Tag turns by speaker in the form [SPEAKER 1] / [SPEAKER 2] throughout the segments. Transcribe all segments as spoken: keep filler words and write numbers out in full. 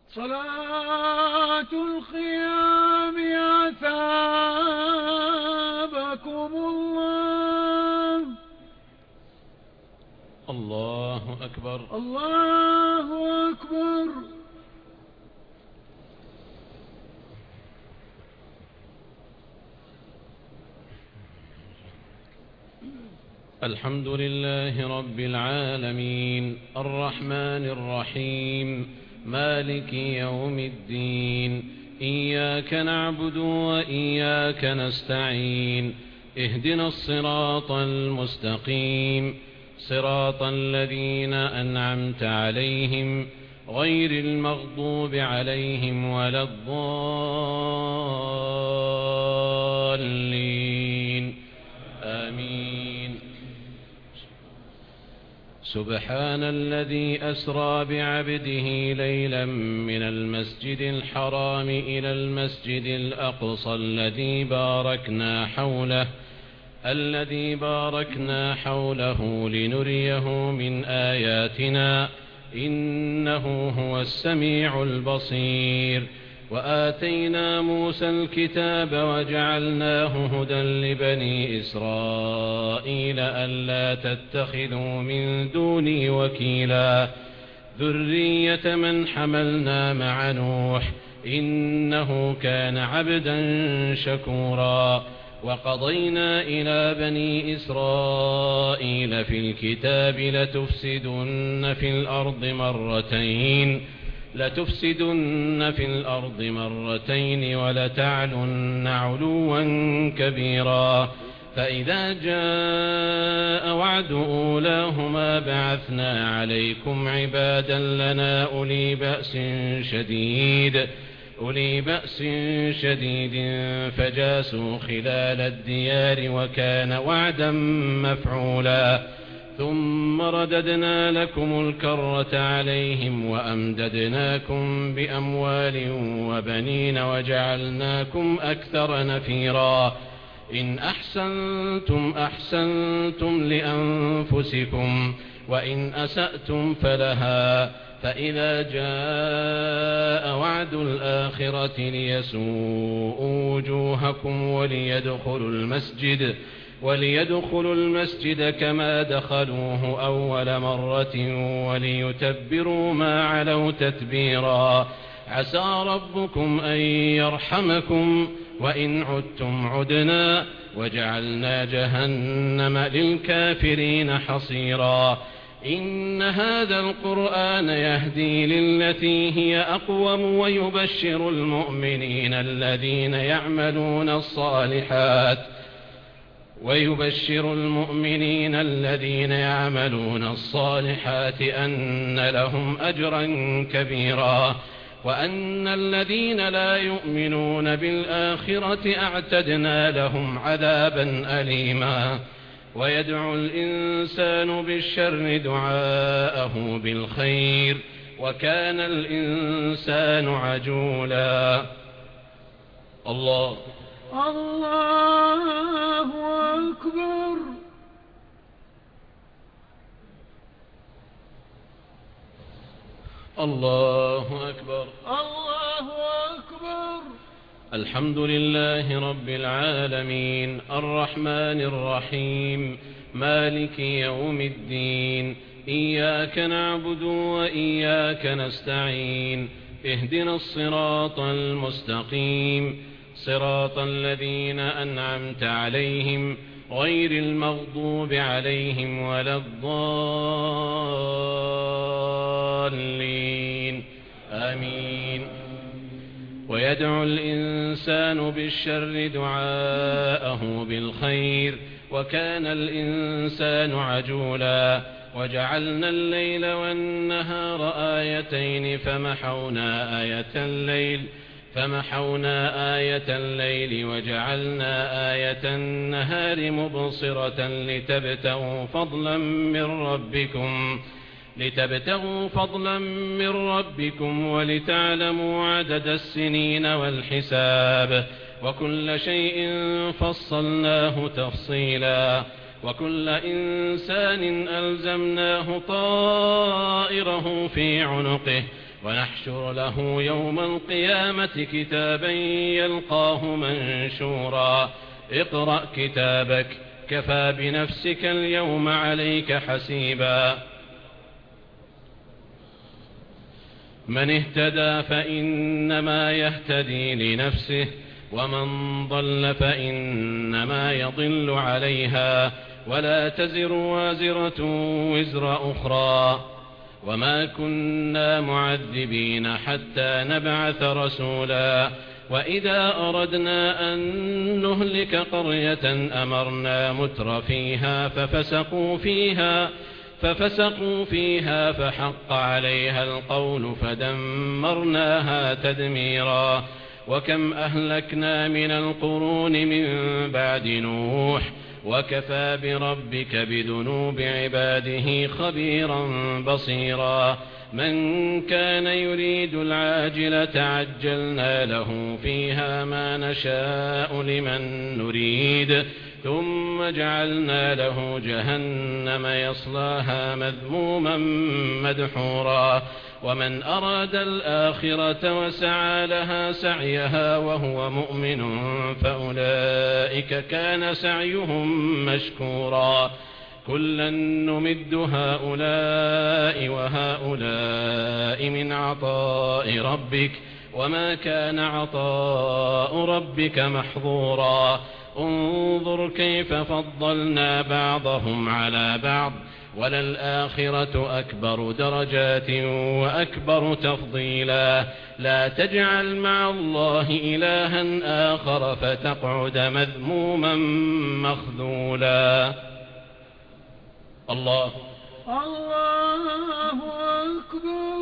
[SPEAKER 1] صلاة القيام أثابكم الله.
[SPEAKER 2] الله أكبر.
[SPEAKER 1] الله أكبر.
[SPEAKER 2] الحمد لله رب العالمين الرحمن الرحيم مالك يوم الدين إياك نعبد وإياك نستعين اهدنا الصراط المستقيم صراط الذين أنعمت عليهم غير المغضوب عليهم ولا الضالين آمين. سبحان الذي أسرى بعبده ليلا من المسجد الحرام إلى المسجد الأقصى الذي باركنا حوله الذي باركنا حوله لنريه من آياتنا إنه هو السميع البصير. وآتينا موسى الكتاب وجعلناه هدى لبني إسرائيل ألا تتخذوا من دوني وكيلا ذرية من حملنا مع نوح إنه كان عبدا شكورا. وقضينا إلى بني إسرائيل في الكتاب لتفسدن في الأرض مرتين لتفسدن في الأرض مرتين ولتعلن علوا كبيرا. فإذا جاء وعد أولاهما بعثنا عليكم عبادا لنا أولي بأس شديد أولي بأس شديد فجاسوا خلال الديار وكان وعدا مفعولا. ثم رددنا لكم الكرة عليهم وأمددناكم بأموال وبنين وجعلناكم أكثر نفيرا. إن أحسنتم أحسنتم لأنفسكم وإن أسأتم فلها. فإذا جاء وعد الآخرة ليسوءوا وجوهكم وليدخلوا المسجد وليدخلوا المسجد كما دخلوه أول مرة وليتبروا ما علوا تتبيرا. عسى ربكم أن يرحمكم وإن عدتم عدنا وجعلنا جهنم للكافرين حصيرا. إن هذا القرآن يهدي للتي هي أقوم ويبشر المؤمنين الذين يعملون الصالحات ويبشر المؤمنين الذين يعملون الصالحات أن لهم أجرا كبيرا. وأن الذين لا يؤمنون بالآخرة أعتدنا لهم عذابا أليما. ويدعو الإنسان بالشر دعاءه بالخير وكان الإنسان عجولا. الله
[SPEAKER 1] الله أكبر.
[SPEAKER 2] الله أكبر.
[SPEAKER 1] الله أكبر.
[SPEAKER 2] الحمد لله رب العالمين الرحمن الرحيم مالك يوم الدين إياك نعبد وإياك نستعين اهدنا الصراط المستقيم صراط الذين أنعمت عليهم غير المغضوب عليهم ولا الضالين آمين. ويدعو الإنسان بالشر دعاءه بالخير وكان الإنسان عجولا. وجعلنا الليل والنهار آيتين فمحونا آية الليل فمحونا آية الليل وجعلنا آية النهار مبصرة لتبتغوا فضلا من ربكم لتبتغوا فضلا من ربكم ولتعلموا عدد السنين والحساب وكل شيء فصلناه تفصيلا. وكل إنسان ألزمناه طائره في عنقه ونحشر له يوم القيامة كتابا يلقاه منشورا اقرأ كتابك كفى بنفسك اليوم عليك حسيبا من اهتدى فإنما يهتدي لنفسه ومن ضل فإنما يضل عليها ولا تزر وازرة وزر أخرى وما كنا معذبين حتى نبعث رسولا وإذا أردنا أن نهلك قرية أمرنا متر فيها ففسقوا فيها ففسقوا فيها فحق عليها القول فدمرناها تدميرا وكم أهلكنا من القرون من بعد نوح وكفى بربك بذنوب عباده خبيرا بصيرا من كان يريد العاجلة عجلنا له فيها ما نشاء لمن نريد ثم جعلنا له جهنم يصلاها مذموما مدحورا ومن أراد الآخرة وسعى لها سعيها وهو مؤمن فأولئك كان سعيهم مشكورا كلا نمد هؤلاء وهؤلاء من عطاء ربك وما كان عطاء ربك محظورا انظر كيف فضلنا بعضهم على بعض وللآخرة أكبر درجات وأكبر تفضيلا لا تجعل مع الله إلها آخر فتقعد مذموما مخذولا الله
[SPEAKER 1] الله أكبر.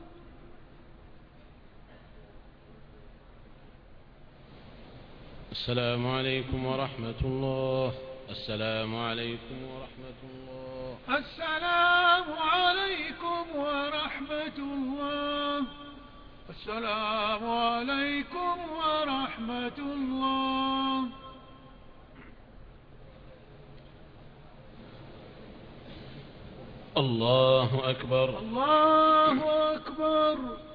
[SPEAKER 2] السلام عليكم ورحمة الله. السلام عليكم ورحمة الله.
[SPEAKER 1] السلام عليكم ورحمة الله. السلام عليكم ورحمة الله.
[SPEAKER 2] الله أكبر.
[SPEAKER 1] الله أكبر.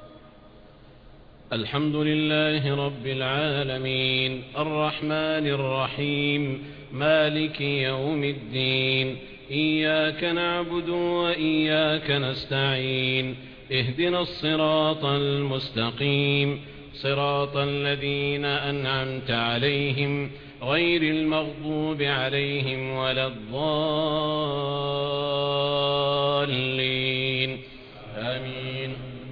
[SPEAKER 2] الحمد لله رب العالمين الرحمن الرحيم مالك يوم الدين إياك نعبد وإياك نستعين اهدنا الصراط المستقيم صراط الذين أنعمت عليهم غير المغضوب عليهم ولا الضالين آمين.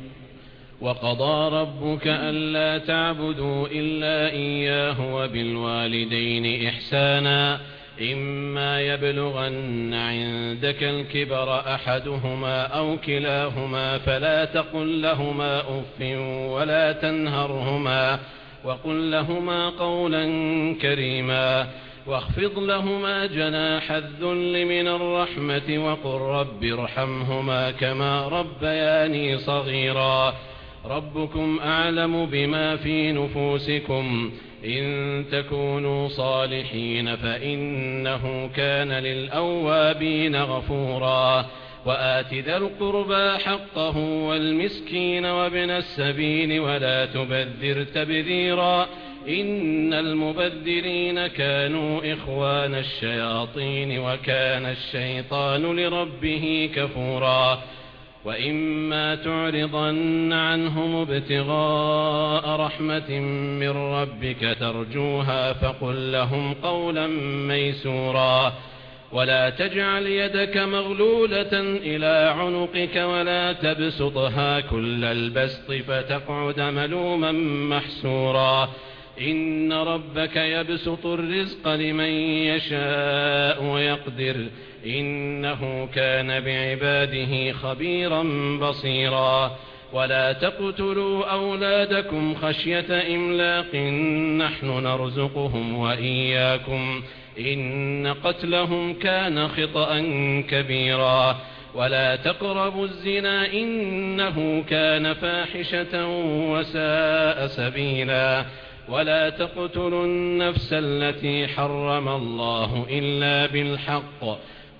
[SPEAKER 2] وقضى ربك ألا تعبدوا إلا إياه وبالوالدين إحسانا إما يبلغن عندك الكبر أحدهما أو كلاهما فلا تقل لهما أف ولا تنهرهما وقل لهما قولا كريما واخفض لهما جناح الذل من الرحمة وقل رب ارحمهما كما ربياني صغيرا ربكم أعلم بما في نفوسكم إن تكونوا صالحين فإنه كان للأوابين غفورا وآت ذا القربى حقه والمسكين وابن السبيل ولا تبذر تبذيرا إن المبذرين كانوا إخوان الشياطين وكان الشيطان لربه كفورا وإما تعرضن عنهم ابتغاء رحمة من ربك ترجوها فقل لهم قولا ميسورا ولا تجعل يدك مغلولة إلى عنقك ولا تبسطها كل البسط فتقعد ملوما محسورا إن ربك يبسط الرزق لمن يشاء ويقدر إنه كان بعباده خبيرا بصيرا ولا تقتلوا أولادكم خشية إملاق نحن نرزقهم وإياكم إن قتلهم كان خطأ كبيرا ولا تقربوا الزنا إنه كان فاحشة وساء سبيلا ولا تقتلوا النفس التي حرم الله إلا بالحق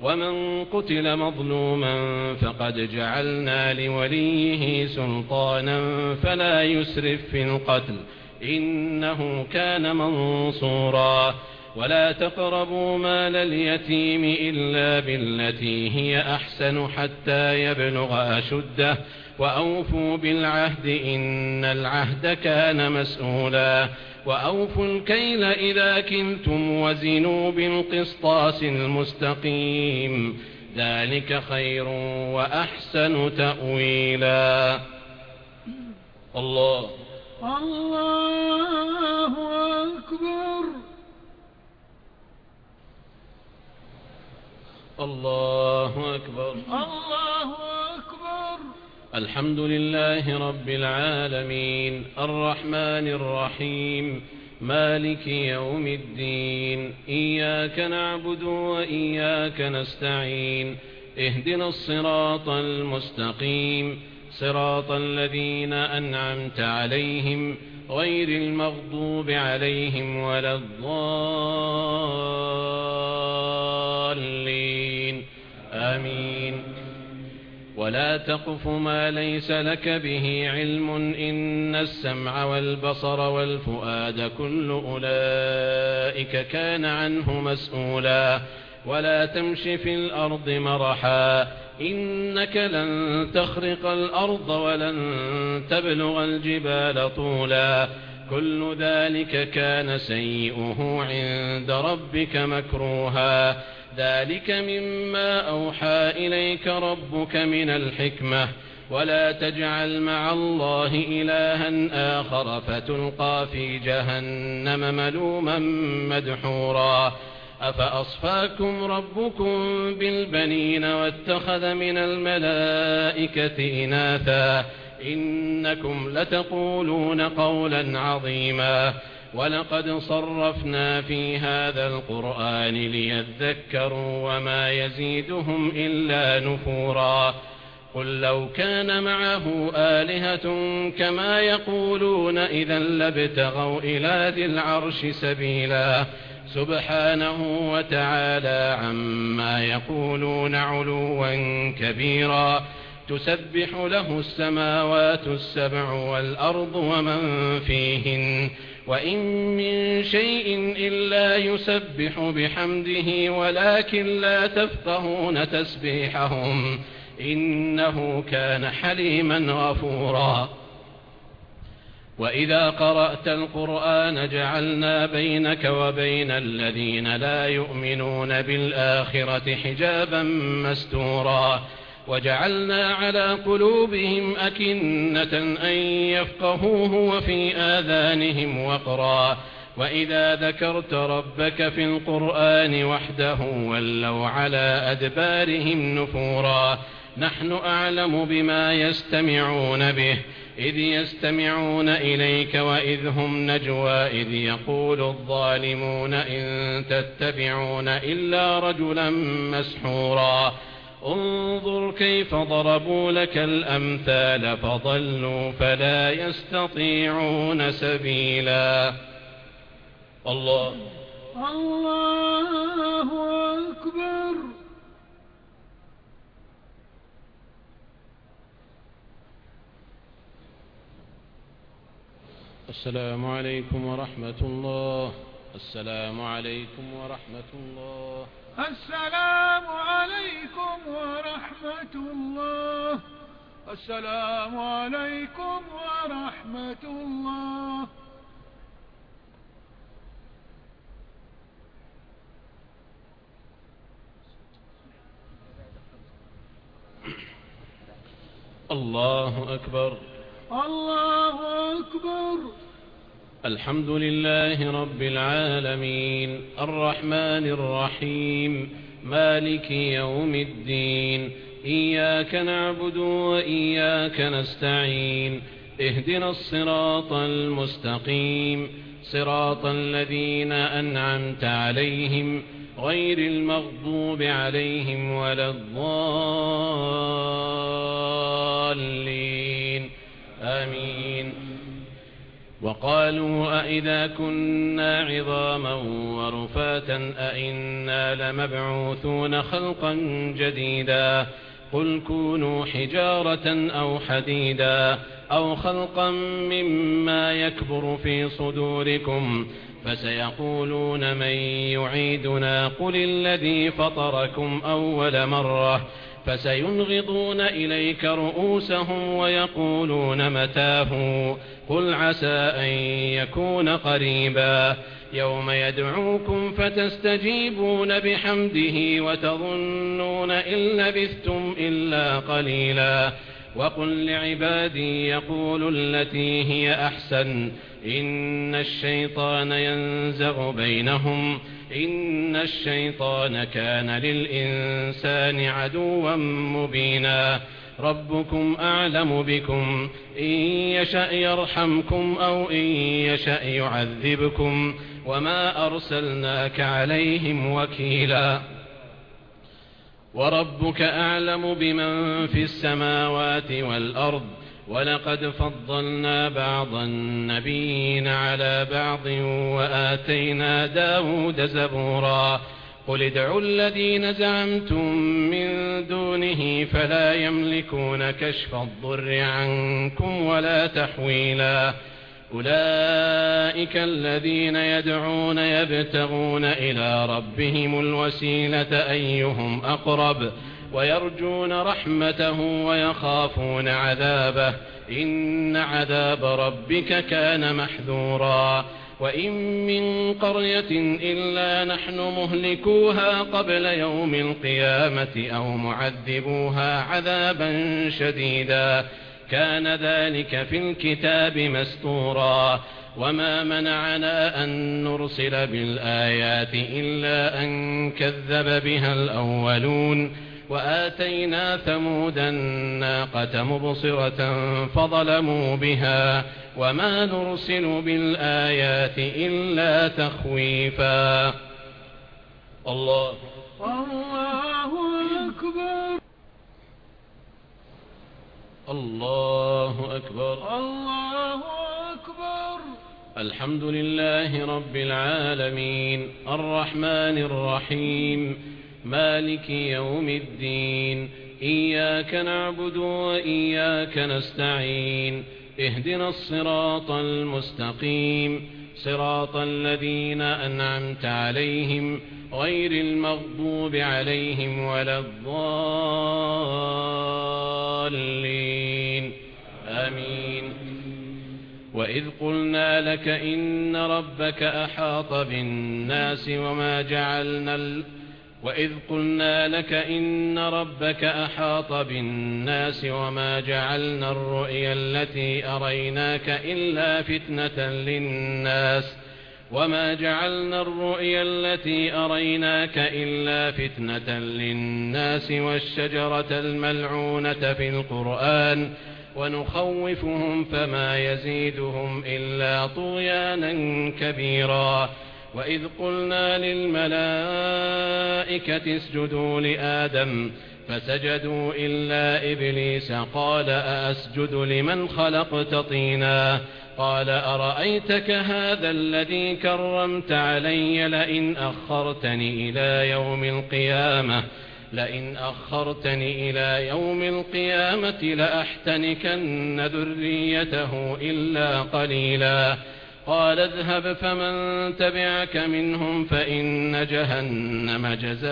[SPEAKER 2] ومن قتل مظلوما فقد جعلنا لوليه سلطانا فلا يسرف في القتل إنه كان منصورا ولا تقربوا مال اليتيم إلا بالتي هي أحسن حتى يبلغ أشده وأوفوا بالعهد إن العهد كان مسؤولا وأوفوا الكيل إذا كلتم وزنوا بالقسطاس المستقيم ذلك خير وأحسن تأويلا. الله
[SPEAKER 1] الله أكبر.
[SPEAKER 2] الله أكبر.
[SPEAKER 1] الله أكبر.
[SPEAKER 2] الحمد لله رب العالمين الرحمن الرحيم مالك يوم الدين إياك نعبد وإياك نستعين اهدنا الصراط المستقيم صراط الذين أنعمت عليهم غير المغضوب عليهم ولا الضالين آمين. ولا تقف ما ليس لك به علم إن السمع والبصر والفؤاد كل أولئك كان عنه مسؤولا ولا تمش في الأرض مرحا إنك لن تخرق الأرض ولن تبلغ الجبال طولا كل ذلك كان سيئه عند ربك مكروها ذلك مما أوحى إليك ربك من الحكمة ولا تجعل مع الله إلها آخر فتلقى في جهنم ملوما مدحورا أفأصفاكم ربكم بالبنين واتخذ من الملائكة إناثا إنكم لتقولون قولا عظيما ولقد صرفنا في هذا القرآن ليذكروا وما يزيدهم إلا نفورا قل لو كان معه آلهة كما يقولون إذا لابتغوا إلى ذي العرش سبيلا سبحانه وتعالى عما يقولون علوا كبيرا تسبح له السماوات السبع والأرض ومن فيهن وإن من شيء إلا يسبح بحمده ولكن لا تفقهون تسبيحهم إنه كان حليما غفورا وإذا قرأت القرآن جعلنا بينك وبين الذين لا يؤمنون بالآخرة حجابا مستورا وجعلنا على قلوبهم أكنة أن يفقهوه وفي آذانهم وقرا وإذا ذكرت ربك في القرآن وحده ولوا على أدبارهم نفورا نحن أعلم بما يستمعون به إذ يستمعون إليك وإذ هم نجوى إذ يقول الظالمون إن تتبعون إلا رجلا مسحورا انظر كيف ضربوا لك الأمثال فضلوا فلا يستطيعون سبيلا. الله
[SPEAKER 1] الله أكبر.
[SPEAKER 2] السلام عليكم ورحمة الله. السلام عليكم ورحمة الله.
[SPEAKER 1] السلام عليكم ورحمة الله. السلام عليكم ورحمة الله.
[SPEAKER 2] الله أكبر.
[SPEAKER 1] الله أكبر.
[SPEAKER 2] الحمد لله رب العالمين الرحمن الرحيم مالك يوم الدين إياك نعبد وإياك نستعين اهدنا الصراط المستقيم صراط الذين أنعمت عليهم غير المغضوب عليهم ولا الضالين آمين. وقالوا أئذا كنا عظاما ورفاتا أئنا لمبعوثون خلقا جديدا قل كونوا حجارة أو حديدا أو خلقا مما يكبر في صدوركم فسيقولون من يعيدنا قل الذي فطركم أول مرة فسينغضون إليك رؤوسهم ويقولون متاه قل عسى أن يكون قريبا يوم يدعوكم فتستجيبون بحمده وتظنون إن لبثتم إلا قليلا وقل لعبادي يقولوا التي هي أحسن إن الشيطان ينزغ بينهم إن الشيطان كان للإنسان عدوا مبينا ربكم أعلم بكم إن يشأ يرحمكم أو إن يشأ يعذبكم وما أرسلناك عليهم وكيلا وربك أعلم بمن في السماوات والأرض ولقد فضلنا بعض النبيين على بعض وآتينا داود زبورا قل ادعوا الذين زعمتم من دونه فلا يملكون كشف الضر عنكم ولا تحويلا أولئك الذين يدعون يبتغون إلى ربهم الوسيلة أيهم أقرب ويرجون رحمته ويخافون عذابه إن عذاب ربك كان محذورا وإن من قرية إلا نحن مهلكوها قبل يوم القيامة أو معذبوها عذابا شديدا كان ذلك في الكتاب مستورا وما منعنا أن نرسل بالآيات إلا أن كذب بها الأولون وآتينا ثمود الناقة مبصرة فظلموا بها وما نرسل بالآيات إلا تخويفا الله
[SPEAKER 1] الله أكبر
[SPEAKER 2] الله أكبر
[SPEAKER 1] الله أكبر
[SPEAKER 2] الحمد لله رب العالمين الرحمن الرحيم مالك يوم الدين إياك نعبد وإياك نستعين اهدنا الصراط المستقيم صراط الذين أنعمت عليهم غير المغضوب عليهم ولا الضالين آمين وإذ قلنا لك إن ربك أحاط بالناس وما جعلنا ال... وإذ قلنا لك إن ربك أحاط بالناس وما جعلنا الرؤيا التي أريناك إلا فتنة للناس وما جعلنا الرؤيا التي أريناك إلا فتنة للناس والشجرة الملعونة في القرآن ونخوفهم فما يزيدهم إلا طغيانا كبيرا وإذ قلنا للملائكة اسجدوا لآدم فسجدوا إلا إبليس قال أأسجد لمن خلقت طينا قال أرأيتك هذا الذي كرمت علي لئن أخرتني إلى يوم القيامة لئن أخرتني إلى يوم القيامة لأحتنكن ذريته إلا قليلا قال اذهب فمن تبعك منهم فإن جهنم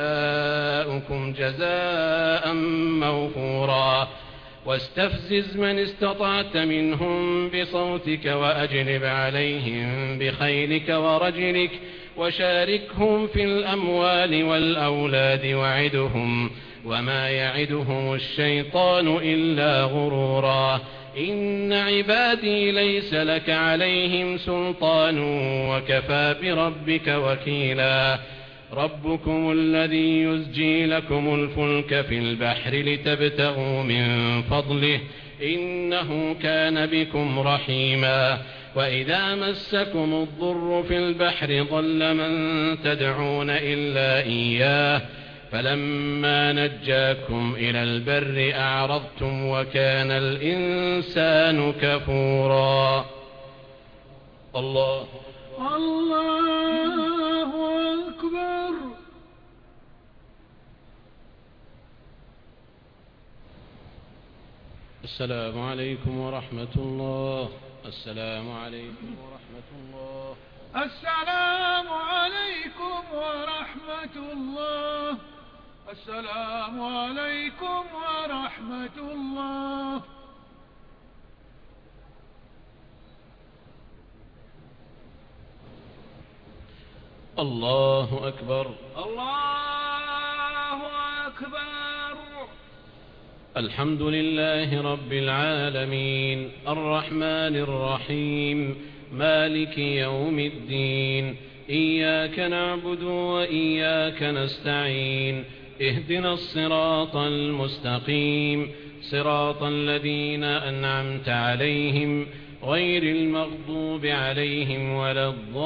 [SPEAKER 2] جزاؤكم جزاء موفورا واستفزز من استطعت منهم بصوتك وأجلب عليهم بخيلك ورجلك وشاركهم في الأموال والأولاد وعدهم وما يعدهم الشيطان إلا غرورا إن عبادي ليس لك عليهم سلطان وكفى بربك وكيلا ربكم الذي يزجي لكم الفلك في البحر لتبتغوا من فضله إنه كان بكم رحيما وإذا مسكم الضر في البحر ضل من تدعون إلا إياه فلما نجاكم إلى البر أعرضتم وكان الإنسان كفورا الله
[SPEAKER 1] الله أكبر.
[SPEAKER 2] السلام عليكم ورحمة الله. السلام عليكم ورحمة الله.
[SPEAKER 1] السلام عليكم ورحمة الله. السلام عليكم ورحمة الله.
[SPEAKER 2] الله أكبر.
[SPEAKER 1] الله أكبر.
[SPEAKER 2] الحمد لله رب العالمين الرحمن الرحيم مالك يوم الدين إياك نعبد وإياك نستعين اهدنا الصراط المستقيم صراط الذين أنعمت عليهم غير المغضوب عليهم ولا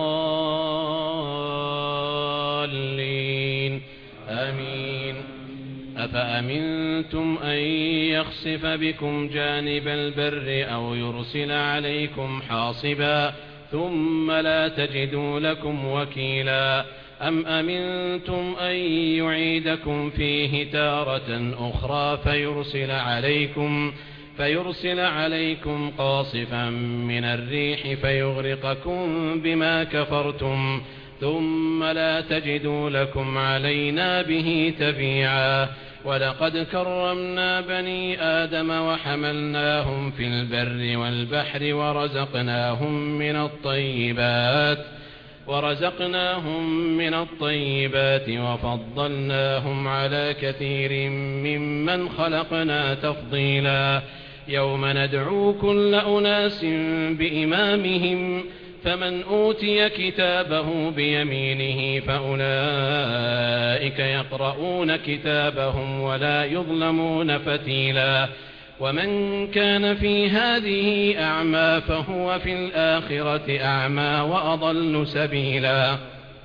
[SPEAKER 2] الضالين آمين. أفأمنتم أن يخسف بكم جانب البر أو يرسل عليكم حاصبا ثم لا تجدوا لكم وكيلا أم أمنتم أن يعيدكم فيه تارة أخرى فيرسل عليكم فيرسل عليكم قاصفا من الريح فيغرقكم بما كفرتم ثم لا تجدوا لكم علينا به تبيعا ولقد كرمنا بني آدم وحملناهم في البر والبحر ورزقناهم من الطيبات ورزقناهم من الطيبات وفضلناهم على كثير ممن خلقنا تفضيلا يوم ندعو كل أناس بإمامهم فمن أوتي كتابه بيمينه فأولئك يقرؤون كتابهم ولا يظلمون فتيلا ومن كان في هذه أعمى فهو في الآخرة أعمى وأضل سبيلا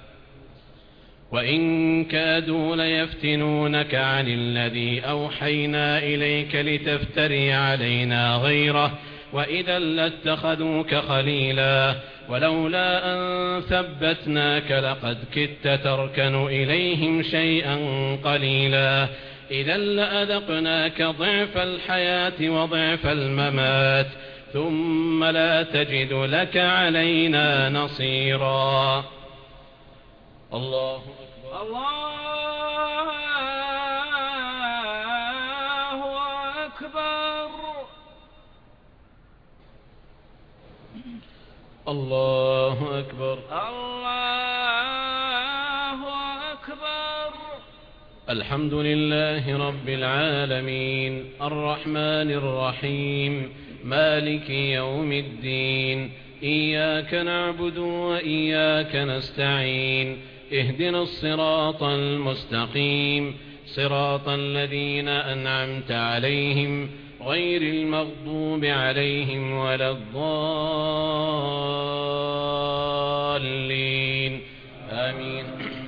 [SPEAKER 2] وإن كادوا ليفتنونك عن الذي أوحينا إليك لتفتري علينا غيره وإذا لاتخذوك خليلا ولولا أن ثبتناك لقد كدت تركن إليهم شيئا قليلا إذا لأذقناك ضعف الحياة وضعف الممات ثم لا تجد لك علينا نصيرا. الله أكبر.
[SPEAKER 1] الله أكبر.
[SPEAKER 2] الله أكبر.
[SPEAKER 1] الله أكبر.
[SPEAKER 2] الحمد لله رب العالمين الرحمن الرحيم مالك يوم الدين إياك نعبد وإياك نستعين اهدنا الصراط المستقيم صراط الذين أنعمت عليهم غير المغضوب عليهم ولا الضالين آمين.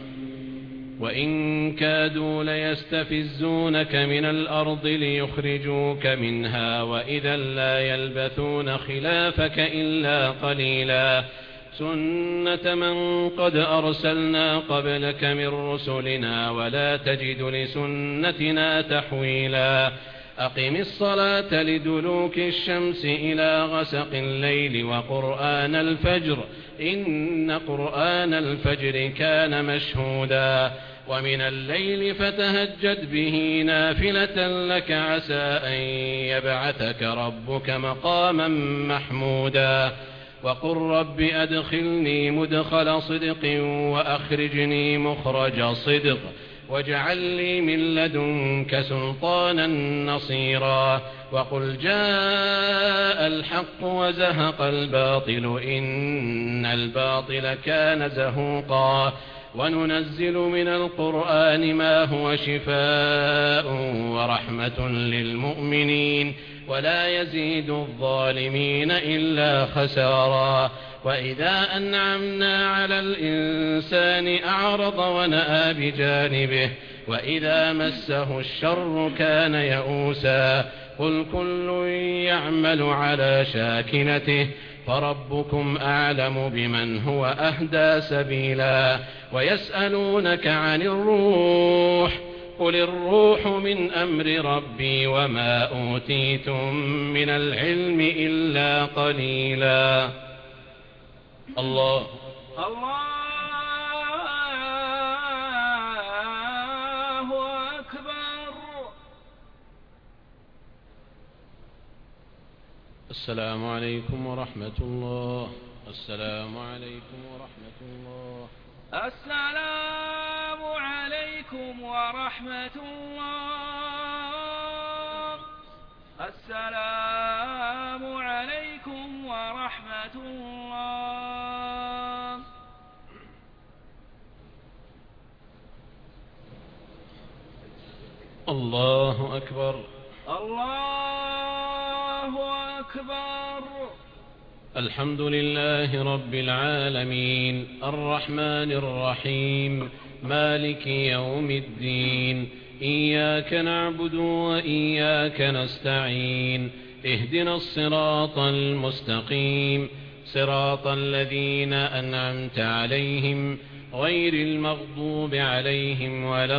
[SPEAKER 2] وإن كادوا ليستفزونك من الأرض ليخرجوك منها وإذا لا يلبثون خلافك إلا قليلا سنة من قد أرسلنا قبلك من رسلنا ولا تجد لسنتنا تحويلا أقم الصلاة لدلوك الشمس إلى غسق الليل وقرآن الفجر إن قرآن الفجر كان مشهودا ومن الليل فتهجد به نافلة لك عسى أن يبعثك ربك مقاما محمودا وقل رب أدخلني مدخل صدق وأخرجني مخرج صدق واجعل لي من لدنك سلطانا نصيرا وقل جاء الحق وزهق الباطل إن الباطل كان زهوقا وننزل من القرآن ما هو شفاء ورحمة للمؤمنين ولا يزيد الظالمين إلا خسارا وإذا أنعمنا على الإنسان أعرض ونأى بجانبه وإذا مسه الشر كان يئوسا قل كل يعمل على شاكلته فربكم أعلم بمن هو أهدى سبيلا ويسألونك عن الروح قل الروح من أمر ربي وما أوتيتم من العلم إلا قليلا. الله
[SPEAKER 1] الله أكبر.
[SPEAKER 2] السلام عليكم ورحمة الله. السلام عليكم ورحمة الله.
[SPEAKER 1] السلام عليكم ورحمة الله. السلام عليكم ورحمة الله.
[SPEAKER 2] الله أكبر.
[SPEAKER 1] الله أكبر.
[SPEAKER 2] الحمد لله رب العالمين الرحمن الرحيم مالك يوم الدين إياك نعبد وإياك نستعين اهدنا الصراط المستقيم صراط الذين أنعمت عليهم غير المغضوب عليهم ولا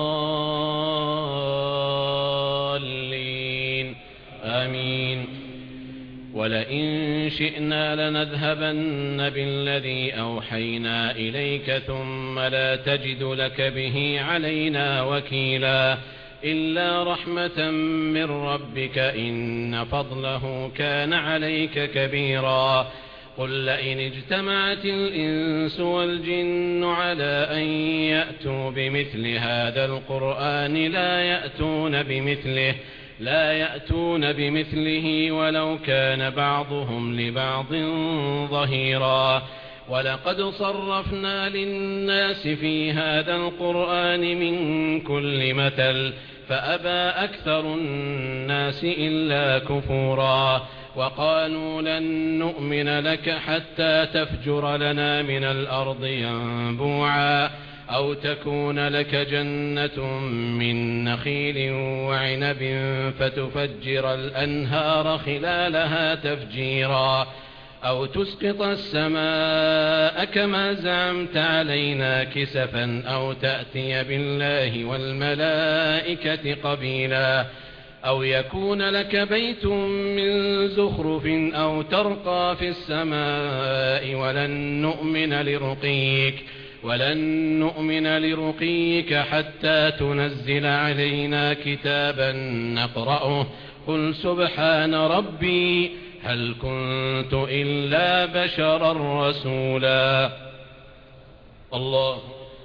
[SPEAKER 2] الضالين آمين. ولئن شئنا لنذهبن بالذي أوحينا إليك ثم لا تجد لك به علينا وكيلا إلا رحمة من ربك إن فضله كان عليك كبيرا. قل لئن اجتمعت الإنس والجن على أن يأتوا بمثل هذا القرآن لا يأتون بمثله لا يأتون بمثله ولو كان بعضهم لبعض ظهيرا. ولقد صرفنا للناس في هذا القرآن من كل مثل فأبى أكثر الناس إلا كفورا. وقالوا لن نؤمن لك حتى تفجر لنا من الأرض ينبوعا أو تكون لك جنة من نخيل وعنب فتفجر الأنهار خلالها تفجيرا أو تسقط السماء كما زعمت علينا كسفا أو تأتي بالله والملائكة قبيلا أو يكون لك بيت من زخرف أو ترقى في السماء ولن نؤمن لرقيك ولن نؤمن لرقيك حتى تنزل علينا كتابا نقرأه قل سبحان ربي هل كنت إلا بشرا رسولا. الله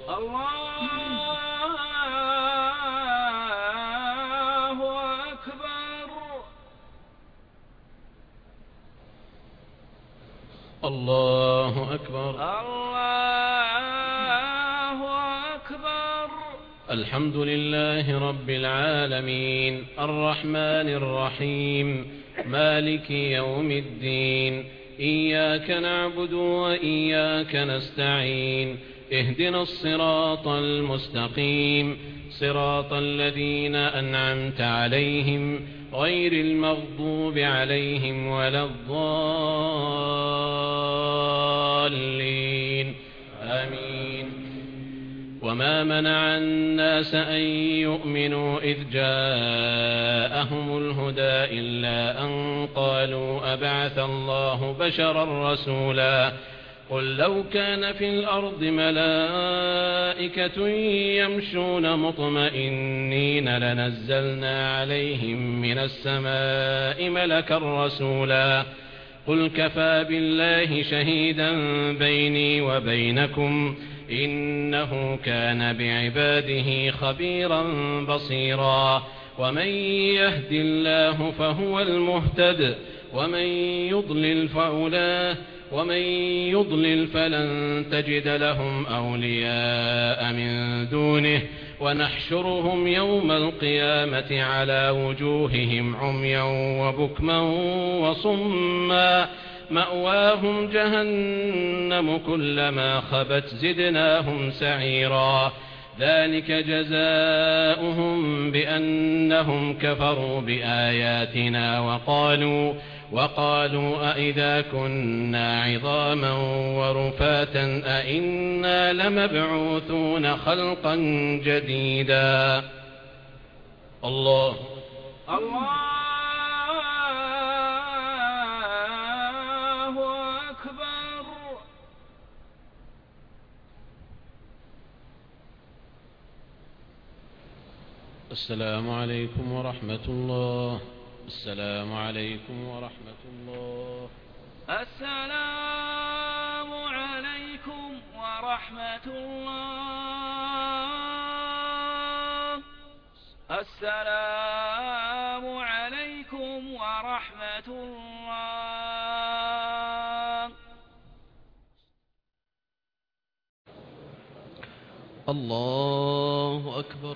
[SPEAKER 1] الله أكبر.
[SPEAKER 2] الله أكبر.
[SPEAKER 1] الله أكبر.
[SPEAKER 2] الحمد لله رب العالمين الرحمن الرحيم مالك يوم الدين إياك نعبد وإياك نستعين اهدنا الصراط المستقيم صراط الذين أنعمت عليهم غير المغضوب عليهم ولا الضالين آمين. وما منع الناس أن يؤمنوا إذ جاءهم الهدى إلا أن قالوا أبعث الله بشرا رسولا قل لو كان في الأرض ملائكة يمشون مطمئنين لنزلنا عليهم من السماء ملكا رسولا قل كفى بالله شهيدا بيني وبينكم إنه كان بعباده خبيرا بصيرا. ومن يهد الله فهو المهتد ومن يضلل فأولئك ومن يضلل فلن تجد لهم أولياء من دونه ونحشرهم يوم القيامة على وجوههم عميا وبكما وصما مأواهم جهنم كلما خبت زدناهم سعيرا ذلك جزاؤهم بأنهم كفروا بآياتنا وقالوا وقالوا أئذا كنا عظاما ورفاتا أئنا لمبعوثون خلقا جديدا. الله
[SPEAKER 1] الله أكبر.
[SPEAKER 2] السلام عليكم ورحمة الله. السلام عليكم ورحمة الله.
[SPEAKER 1] السلام عليكم ورحمة الله. السلام عليكم ورحمة الله.
[SPEAKER 2] الله أكبر.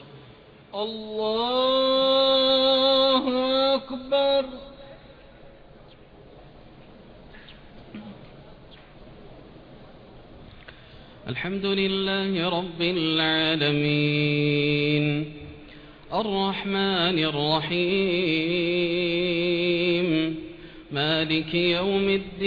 [SPEAKER 1] الله أكبر.
[SPEAKER 3] الحمد لله رب العالمين الرحمن الرحيم مالك يوم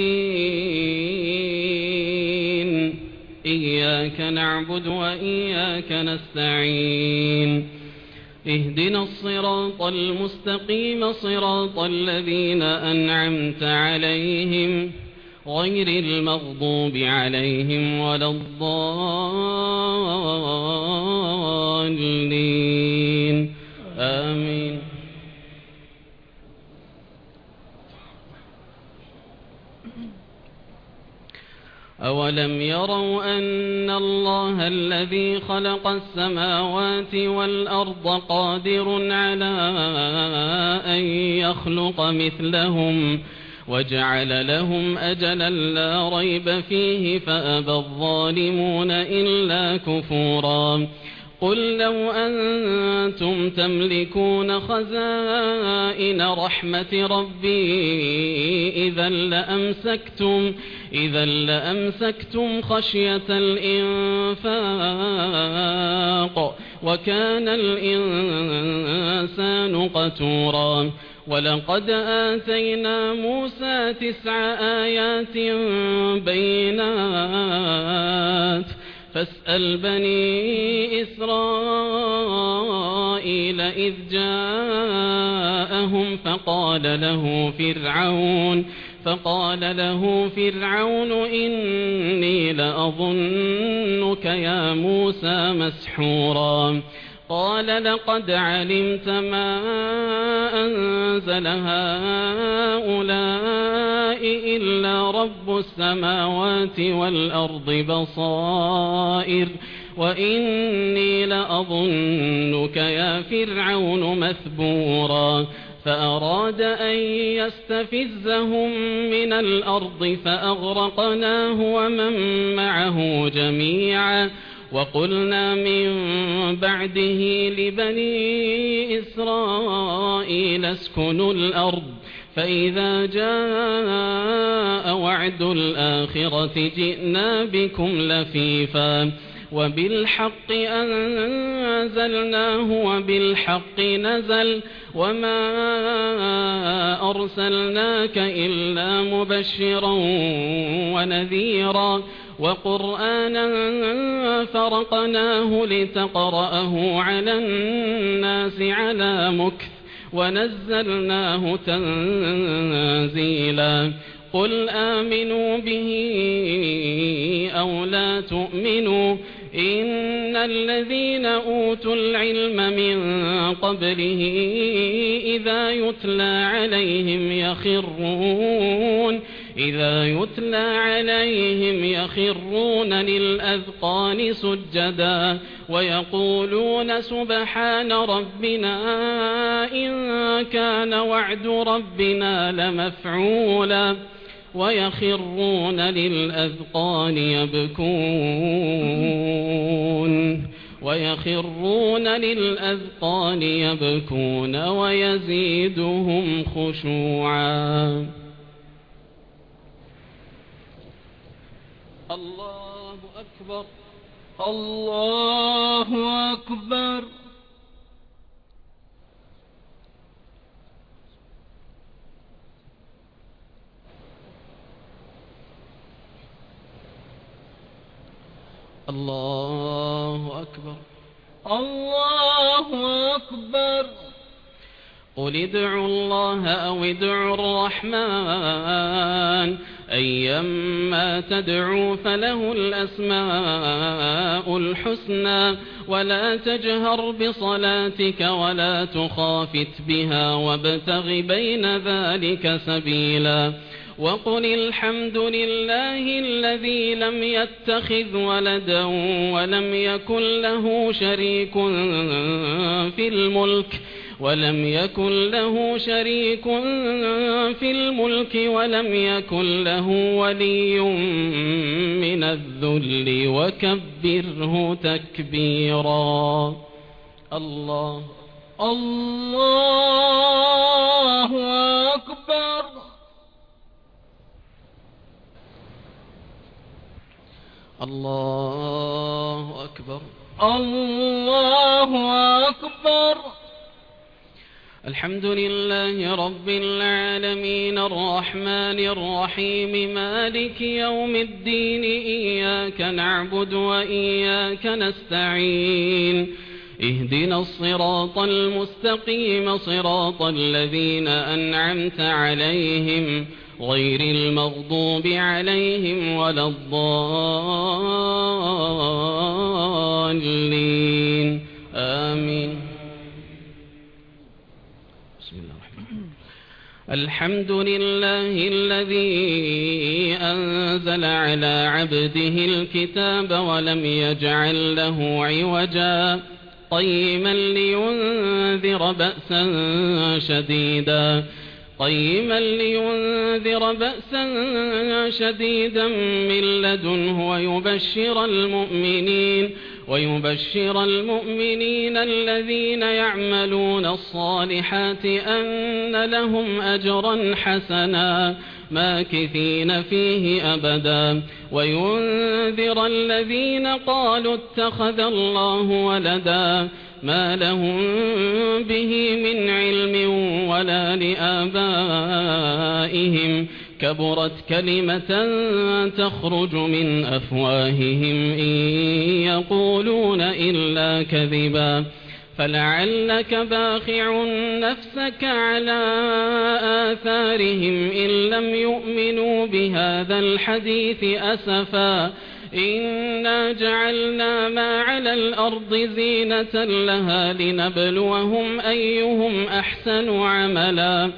[SPEAKER 3] الدين إياك نعبد وإياك نستعين اهدنا الصراط المستقيم صراط الذين أنعمت عليهم غير المغضوب عليهم ولا الضالين آمين. أولم يروا أن الله الذي خلق السماوات والأرض قادر على أن يخلق مثلهم وجعل لهم أجلا لا ريب فيه فأبى الظالمون إلا كفورا. قل لو أنتم تملكون خزائن رحمة ربي إذا لأمسكتم إذا لأمسكتم خشية الإنفاق وكان الإنسان قتورا. ولقد آتينا موسى تسع آيات بينات فاسأل بني إسرائيل إذ جاءهم فقال له فرعون فقال له فرعون إني لأظنك يا موسى مسحورا. قال لقد علمت ما أنزل هؤلاء إلا رب السماوات والأرض بصائر وإني لأظنك يا فرعون مثبورا. فأراد أن يستفزهم من الأرض فأغرقناه ومن معه جميعا. وقلنا من بعده لبني إسرائيل اسكنوا الأرض فإذا جاء وعد الآخرة جئنا بكم لفيفا وبالحق أنزلناه وبالحق نزل وما أرسلناك إلا مبشرا ونذيرا وقرآنا فرقناه لتقرأه على الناس على مكث ونزلناه تنزيلا. قل آمنوا به أو لا تؤمنوا إن الذين أوتوا العلم من قبله إذا يتلى عليهم يخرون إذا يتلى عليهم يخرون للأذقان سجدا ويقولون سبحان ربنا إن كان وعد ربنا لمفعولا ويخرون للأذقان يبكون ويخرون للأذقان يبكون ويزيدهم خشوعا.
[SPEAKER 2] الله أكبر.
[SPEAKER 1] الله أكبر.
[SPEAKER 3] الله أكبر.
[SPEAKER 1] الله أكبر.
[SPEAKER 3] قل ادعوا الله أو ادعوا الرحمن أيما تدعوا فله الأسماء الحسنى ولا تجهر بصلاتك ولا تخافت بها وابتغ بين ذلك سبيلا وقل الحمد لله الذي لم يتخذ ولدا ولم يكن له شريك في الملك ولم يكن له شريك في الملك ولم يكن له ولي من الذل وكبره تكبيرا. الله
[SPEAKER 1] الله أكبر.
[SPEAKER 3] الله أكبر.
[SPEAKER 1] الله أكبر.
[SPEAKER 3] الحمد لله رب العالمين الرحمن الرحيم مالك يوم الدين إياك نعبد وإياك نستعين اهدنا الصراط المستقيم صراط الذين أنعمت عليهم غير المغضوب عليهم ولا الضالين آمين. بسم الله الرحمن الرحيم. الحمد لله الذي أنزل على عبده الكتاب ولم يجعل له عوجا قيما لينذر بأسا شديدا قيما لينذر بأسا شديدا من لدنه ويبشر المؤمنين ويبشر المؤمنين الذين يعملون الصالحات أن لهم أجرا حسنا ماكثين فيه أبدا وينذر الذين قالوا اتخذ الله ولدا ما لهم به من علم ولا لآبائهم كبرت كلمة تخرج من أفواههم إن يقولون إلا كذبا فلعلك باخع نفسك على آثارهم إن لم يؤمنوا بهذا الحديث أسفا إنا جعلنا ما على الأرض زينة لها لنبلوهم أيهم أحسن عملا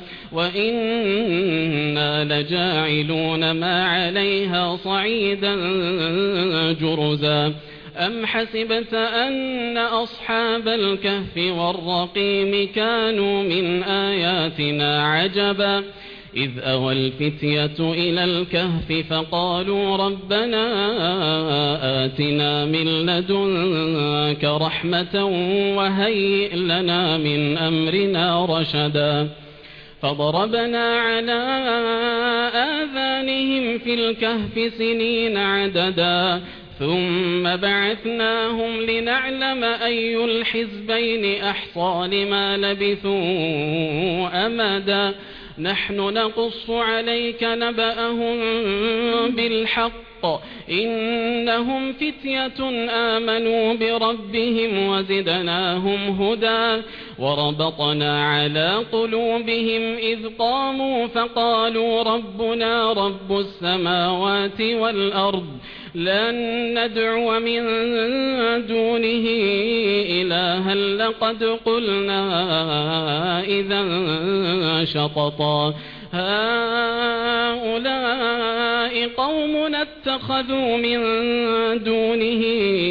[SPEAKER 3] وإنا لجاعلون ما عليها صعيدا جرزا أم حسبت أن أصحاب الكهف والرقيم كانوا من آياتنا عجبا إذ أوى الفتية إلى الكهف فقالوا ربنا آتنا من لدنك رحمة وهيئ لنا من أمرنا رشدا فضربنا على آذانهم في الكهف سنين عددا ثم بعثناهم لنعلم أي الحزبين أحصى لما لبثوا أمدا نحن نقص عليك نبأهم بالحق إنهم فتية آمنوا بربهم وزدناهم هدى وربطنا على قلوبهم إذ قاموا فقالوا ربنا رب السماوات والأرض لن ندعو من دونه إلها لقد قلنا إذا شططا هؤلاء قومنا اتخذوا من دونه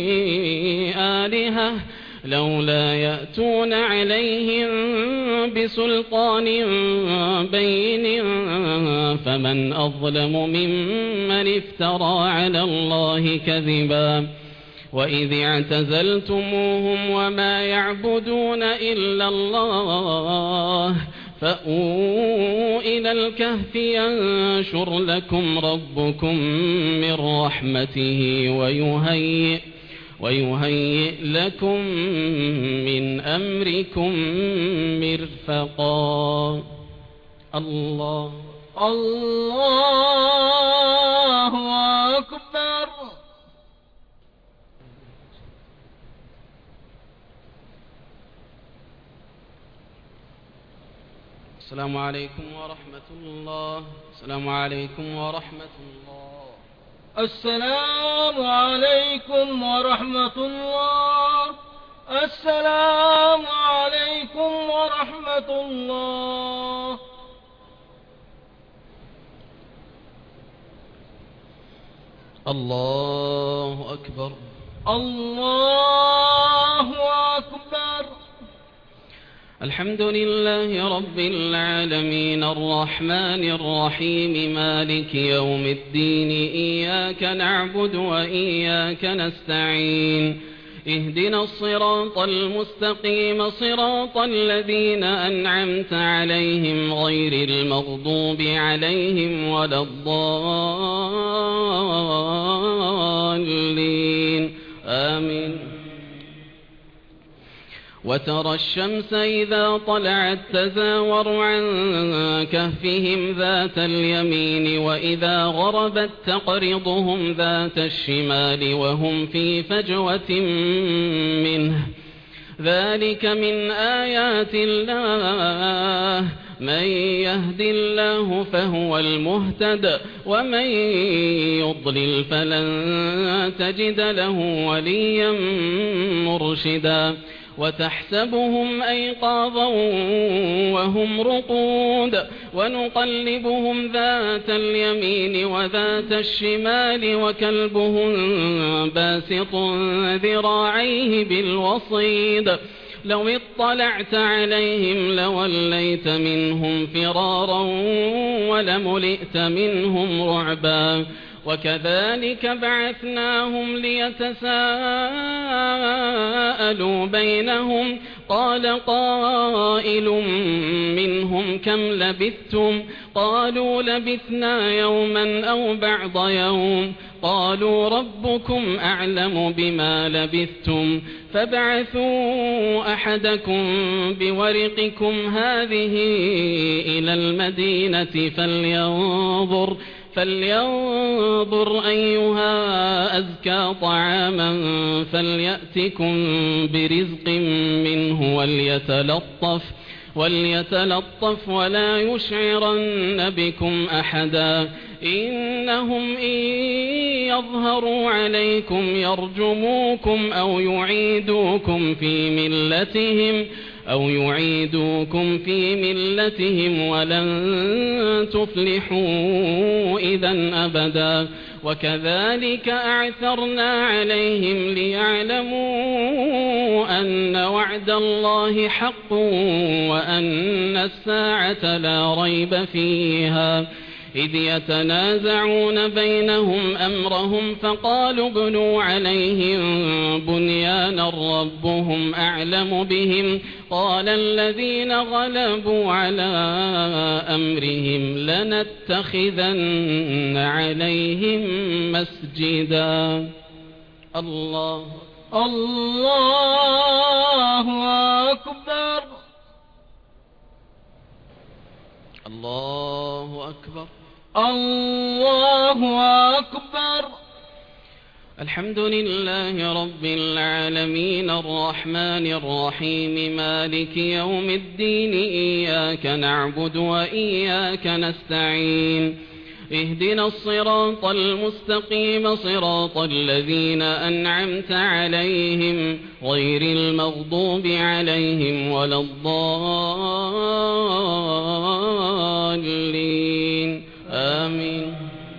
[SPEAKER 3] آلهة لولا يأتون عليهم بسلطان بين فمن أظلم ممن افترى على الله كذبا وإذ اعتزلتموهم وما يعبدون إلا الله فأووا إلى الكهف ينشر لكم ربكم من رحمته ويهيئ ويهيئ لكم من أمركم مرفقا. الله
[SPEAKER 1] الله أكبر.
[SPEAKER 3] السلام عليكم ورحمة الله. السلام عليكم ورحمة الله.
[SPEAKER 1] السلام عليكم ورحمة الله. السلام عليكم ورحمة الله.
[SPEAKER 3] الله أكبر.
[SPEAKER 1] الله أكبر.
[SPEAKER 3] الحمد لله رب العالمين الرحمن الرحيم مالك يوم الدين إياك نعبد وإياك نستعين اهدنا الصراط المستقيم صراط الذين أنعمت عليهم غير المغضوب عليهم ولا الضالين آمين. وترى الشمس إذا طلعت تزاور عن كهفهم ذات اليمين وإذا غربت تقرضهم ذات الشمال وهم في فجوة منه ذلك من آيات الله من يهد الله فهو المهتد ومن يضلل فلن تجد له وليا مرشدا. وتحسبهم أيقاظا وهم رقود ونقلبهم ذات اليمين وذات الشمال وكلبهم باسط ذراعيه بالوصيد لو اطلعت عليهم لوليت منهم فرارا ولملئت منهم رعبا. وكذلك بعثناهم ليتساءلوا بينهم قال قائل منهم كم لبثتم قالوا لبثنا يوما أو بعض يوم قالوا ربكم أعلم بما لبثتم فابعثوا أحدكم بورقكم هذه إلى المدينة فلينظر فلينظر أيها أزكى طعاما فليأتكم برزق منه وليتلطف وليتلطف ولا يشعرن بكم أحدا إنهم إن يظهروا عليكم يرجموكم أو يعيدوكم في ملتهم أو يعيدوكم في ملتهم ولن تفلحوا إذا أبدا. وكذلك أعثرنا عليهم ليعلموا أن وعد الله حق وأن الساعة لا ريب فيها إذ يتنازعون بينهم أمرهم فقالوا ابنوا عليهم بنيانا ربهم أعلم بهم قال الذين غلبوا على أمرهم لنتخذن عليهم مسجدا. الله
[SPEAKER 1] الله أكبر.
[SPEAKER 3] الله أكبر.
[SPEAKER 1] الله أكبر.
[SPEAKER 3] الحمد لله رب العالمين الرحمن الرحيم مالك يوم الدين إياك نعبد وإياك نستعين اهدنا الصراط المستقيم صراط الذين أنعمت عليهم غير المغضوب عليهم ولا الضالين آمين.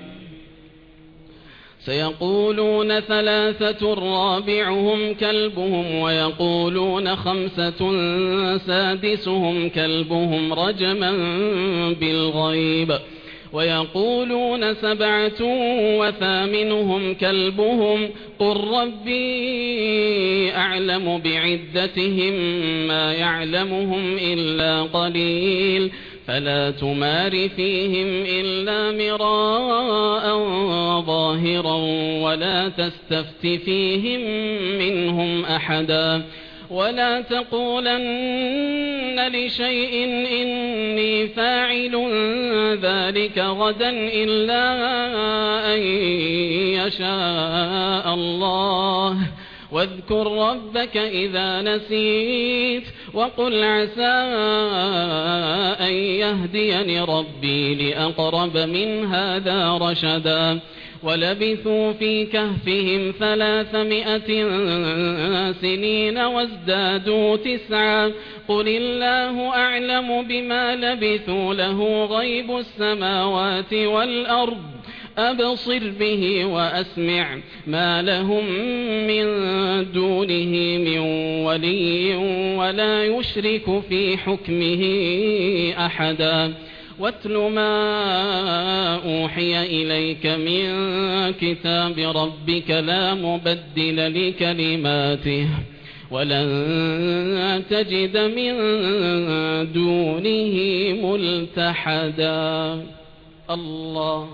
[SPEAKER 3] سيقولون ثلاثة رابعهم كلبهم ويقولون خمسة سادسهم كلبهم رجما بالغيب ويقولون سبعة وثامنهم كلبهم قل ربي أعلم بعدتهم ما يعلمهم إلا قليل فلا تمار فيهم إلا مراء ظاهرا ولا تستفت فيهم منهم أحدا ولا تقولن لشيء إني فاعل ذلك غدا إلا أن يشاء الله واذكر ربك إذا نسيت وقل عسى أن يهديني ربي لأقرب من هذا رشدا ولبثوا في كهفهم ثلاثمائة سنين وازدادوا تسعا قل الله أعلم بما لبثوا له غيب السماوات والأرض أبصر به وأسمع ما لهم من دونه من ولي ولا يشرك في حكمه أحدا واتل ما أوحي إليك من كتاب ربك لا مبدل لكلماته ولن تجد من دونه ملتحدا الله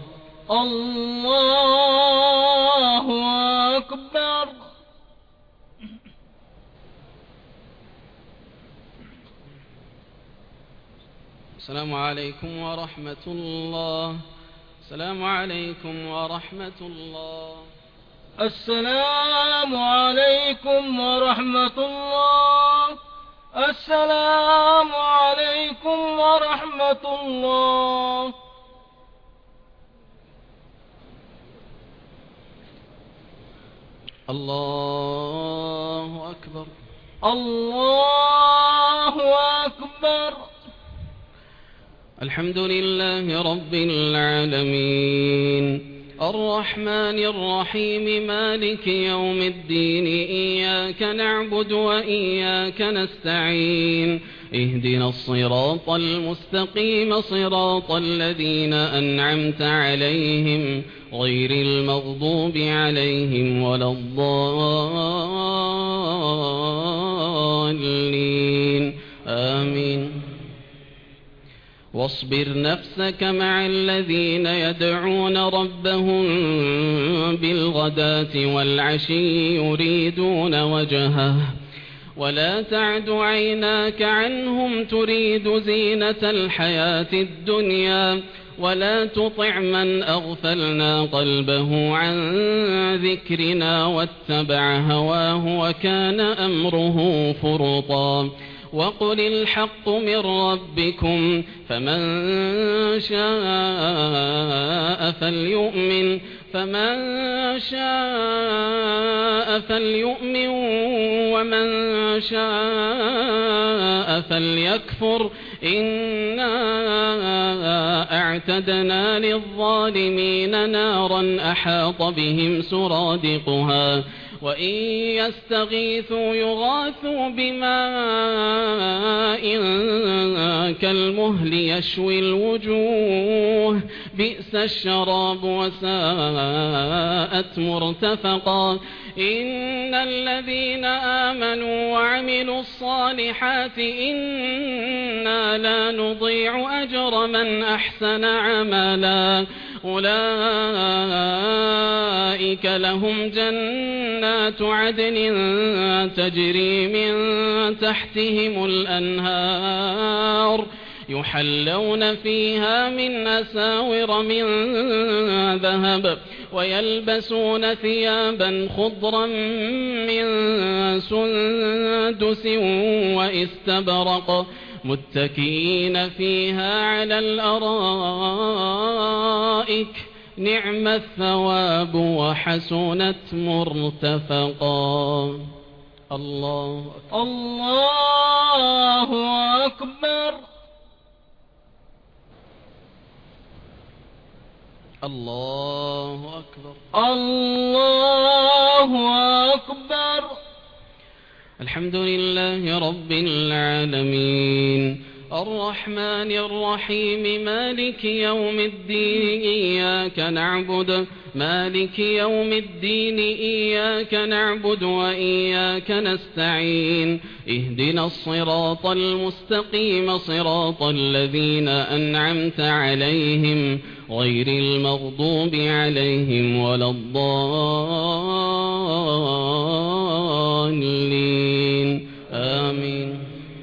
[SPEAKER 1] الله أكبر.
[SPEAKER 3] السلام عليكم ورحمة الله. السلام عليكم ورحمة الله.
[SPEAKER 1] السلام عليكم ورحمة الله. السلام عليكم ورحمة الله.
[SPEAKER 3] الله أكبر.
[SPEAKER 1] الله أكبر.
[SPEAKER 3] الحمد لله رب العالمين الرحمن الرحيم مالك يوم الدين إياك نعبد وإياك نستعين اهدنا الصراط المستقيم صراط الذين أنعمت عليهم غير المغضوب عليهم ولا الضالين آمين. واصبر نفسك مع الذين يدعون ربهم بالغداة والعشي يريدون وجهه ولا تعد عيناك عنهم تريد زينة الحياة الدنيا ولا تطع من أغفلنا قلبه عن ذكرنا واتبع هواه وكان أمره فرطا وقل الحق من ربكم فمن شاء فليؤمن فمن شاء فليؤمن ومن شاء فليكفر إنا أعتدنا للظالمين نارا أحاط بهم سرادقها وإن يستغيثوا يغاثوا بماء كالمهل يشوي الوجوه بئس الشراب وساءت مرتفقا إن الذين آمنوا وعملوا الصالحات إنا لا نضيع أجر من أحسن عملا أولئك لهم جنات عدن تجري من تحتهم الأنهار يحلون فيها من أساور من ذهب ويلبسون ثيابا خضرا من سندس واستبرق متكئين فيها على الأرائك نعم الثواب وحسنت مرتفقا. الله أكبر.
[SPEAKER 1] الله أكبر.
[SPEAKER 3] الله أكبر.
[SPEAKER 1] الله أكبر.
[SPEAKER 3] الحمد لله رب العالمين الرحمن الرحيم مالك يوم الدين إياك نعبد مالك يوم الدين إياك نعبد وإياك نستعين اهدنا الصراط المستقيم صراط الذين أنعمت عليهم غير المغضوب عليهم ولا الضالين آمين.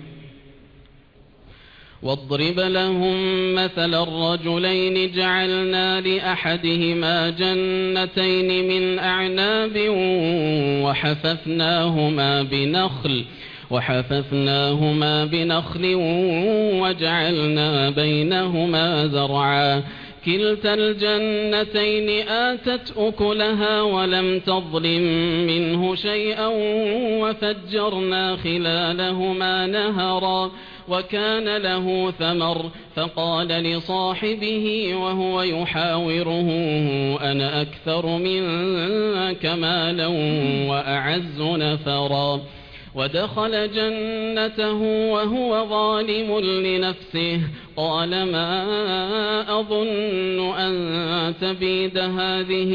[SPEAKER 3] واضرب لهم مثل الرجلين جعلنا لأحدهما جنتين من أعناب وحففناهما بنخل وحففناهما بنخل وجعلنا بينهما زرعا كلتا الجنتين آتت أكلها ولم تظلم منه شيئا وفجرنا خلالهما نهرا وكان له ثمر فقال لصاحبه وهو يحاوره أنا أكثر منك مالا وأعز نفرا ودخل جنته وهو ظالم لنفسه قال ما أظن أن تبيد هذه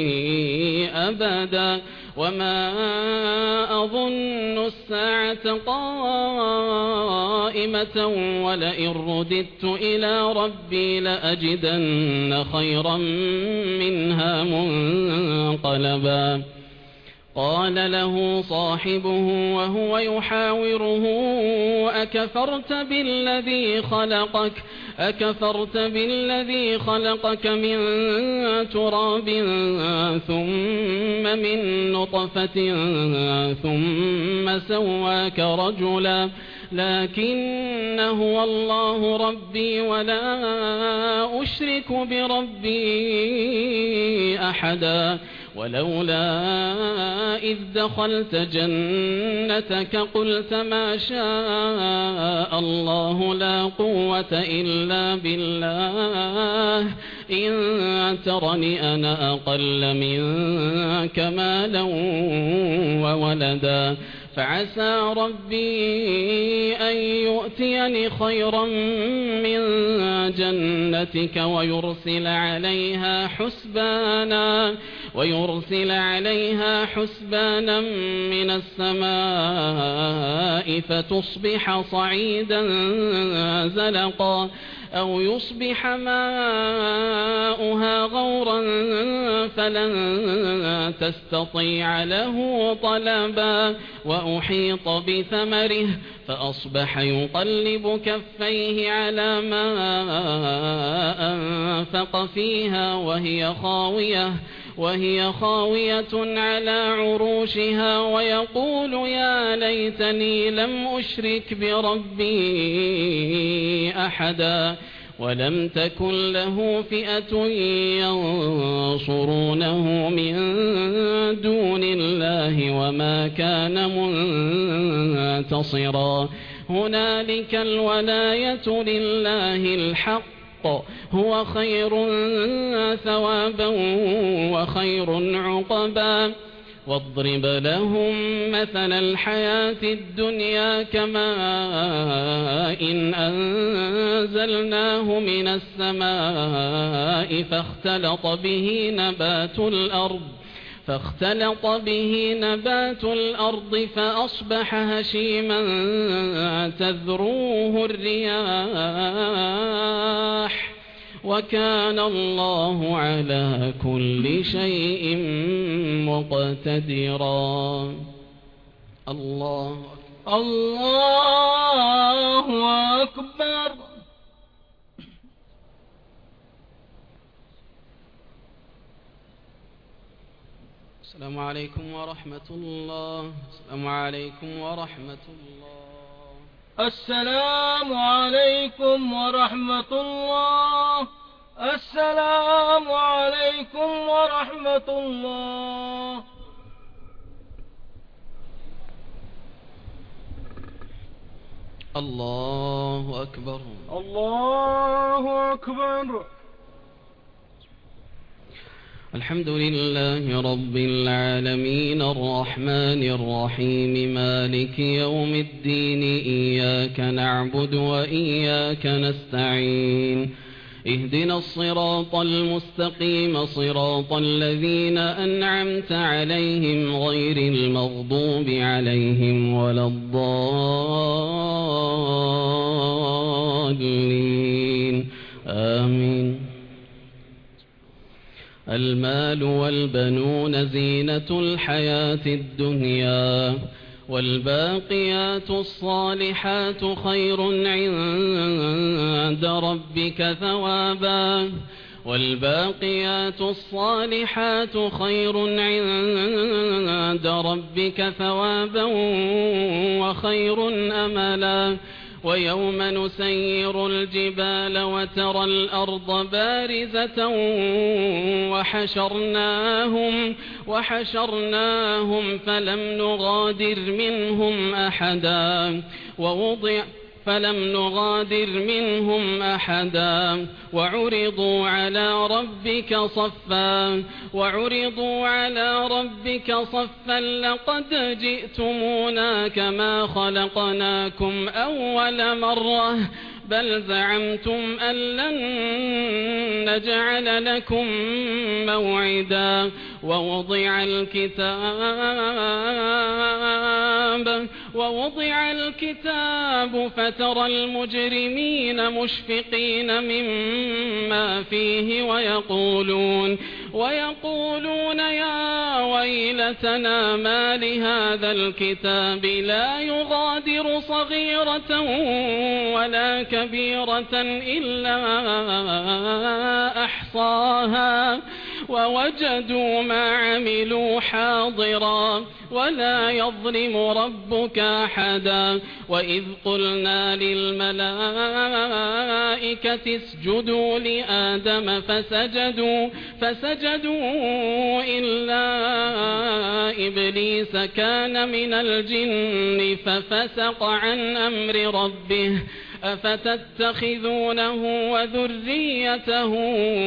[SPEAKER 3] أبدا وما أظن الساعة قائمة ولئن رددت إلى ربي لأجدن خيرا منها منقلبا قال له صاحبه وهو يحاوره أكفرت بالذي خلقك أكفرت بالذي خلقك من تراب ثم من نطفة ثم سواك رجلا لكن هو الله ربي ولا أشرك بربي أحدا ولولا إذ دخلت جنتك قلت ما شاء الله لا قوة إلا بالله إن ترني أنا أقل منك مالا وولدا فعسى ربي أن يؤتيني خيرا من جنتك ويرسل عليها حسبانا ويرسل عليها حسبانا من السماء فتصبح صعيدا زلقا أو يصبح ماؤها غورا فلن تستطيع له طلبا وأحيط بثمره فأصبح يقلب كفيه على ما أنفق فيها وهي خاوية وهي خاوية على عروشها ويقول يا ليتني لم أشرك بربي أحدا ولم تكن له فئة ينصرونه من دون الله وما كان منتصرا هنالك الولاية لله الحق هو خير ثوابا وخير عقبا واضرب لهم مثل الحياة الدنيا كماء إن أنزلناه من السماء فاختلط به نبات الأرض فاختلط به نبات الأرض فأصبح هشيما تذروه الرياح وكان الله على كل شيء مقتدرا. الله
[SPEAKER 1] الله أكبر.
[SPEAKER 3] السلام عليكم ورحمة الله. السلام عليكم ورحمة الله.
[SPEAKER 1] السلام عليكم ورحمة الله. السلام عليكم ورحمة الله.
[SPEAKER 3] الله أكبر.
[SPEAKER 1] الله أكبر.
[SPEAKER 3] الحمد لله رب العالمين الرحمن الرحيم مالك يوم الدين إياك نعبد وإياك نستعين اهدنا الصراط المستقيم صراط الذين أنعمت عليهم غير المغضوب عليهم ولا الضالين آمين. المال والبنون زينة الحياة الدنيا والباقيات الصالحات خير عند ربك ثوابا والباقيات الصالحات خير عند ربك ثوابا وخير أملا ويوم نسير الجبال وترى الأرض بارزة وحشرناهم وحشرناهم فلم نغادر منهم أحدا ووضع فلم نغادر منهم أحدا وعرضوا على ربك صفا وعرضوا على ربك صفا لقد جئتمونا كما خلقناكم أول مرة بل زعمتم أن لن نجعل لكم موعدا ووضع الكتاب ووضع الكتاب فترى المجرمين مشفقين مما فيه ويقولون ويقولون يا ويلتنا ما لهذا الكتاب لا يغادر صغيرة ولا كبيرة إلا أحصاها ووجدوا ما عملوا حاضرا ولا يظلم ربك أحدا وإذ قلنا للملائكة اسجدوا لآدم فسجدوا فسجدوا إلا إبليس كان من الجن ففسق عن أمر ربه أفتتخذونه وذريته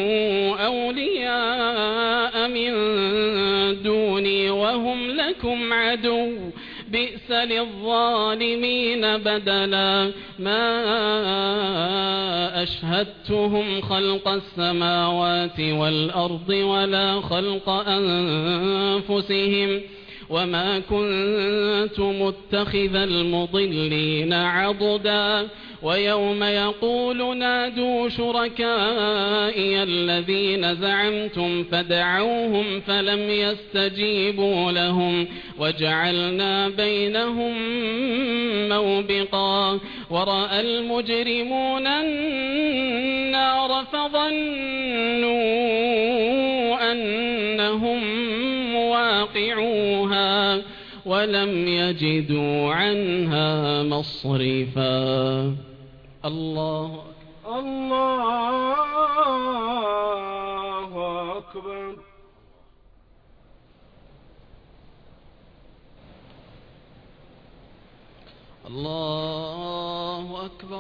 [SPEAKER 3] أولياء من دوني وهم لكم عدو بئس للظالمين بدلا ما أشهدتهم خلق السماوات والأرض ولا خلق أنفسهم وما كنت متخذ المضلين عضدا ويوم يقول نادوا شركائي الذين زعمتم فدعوهم فلم يستجيبوا لهم وجعلنا بينهم موبقا ورأى المجرمون النار فظنوا أنهم مواقعوها ولم يجدوا عنها مصرفا. الله
[SPEAKER 1] الله أكبر.
[SPEAKER 3] الله أكبر.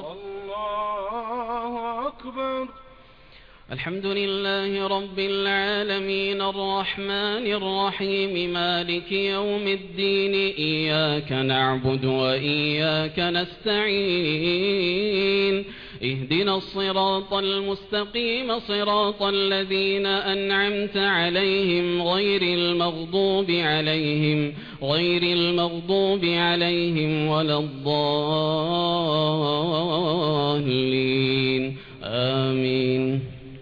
[SPEAKER 1] الله أكبر.
[SPEAKER 3] الحمد لله رب العالمين الرحمن الرحيم مالك يوم الدين إياك نعبد وإياك نستعين اهدنا الصراط المستقيم صراط الذين أنعمت عليهم غير المغضوب عليهم غير المغضوب عليهم ولا الضالين آمين.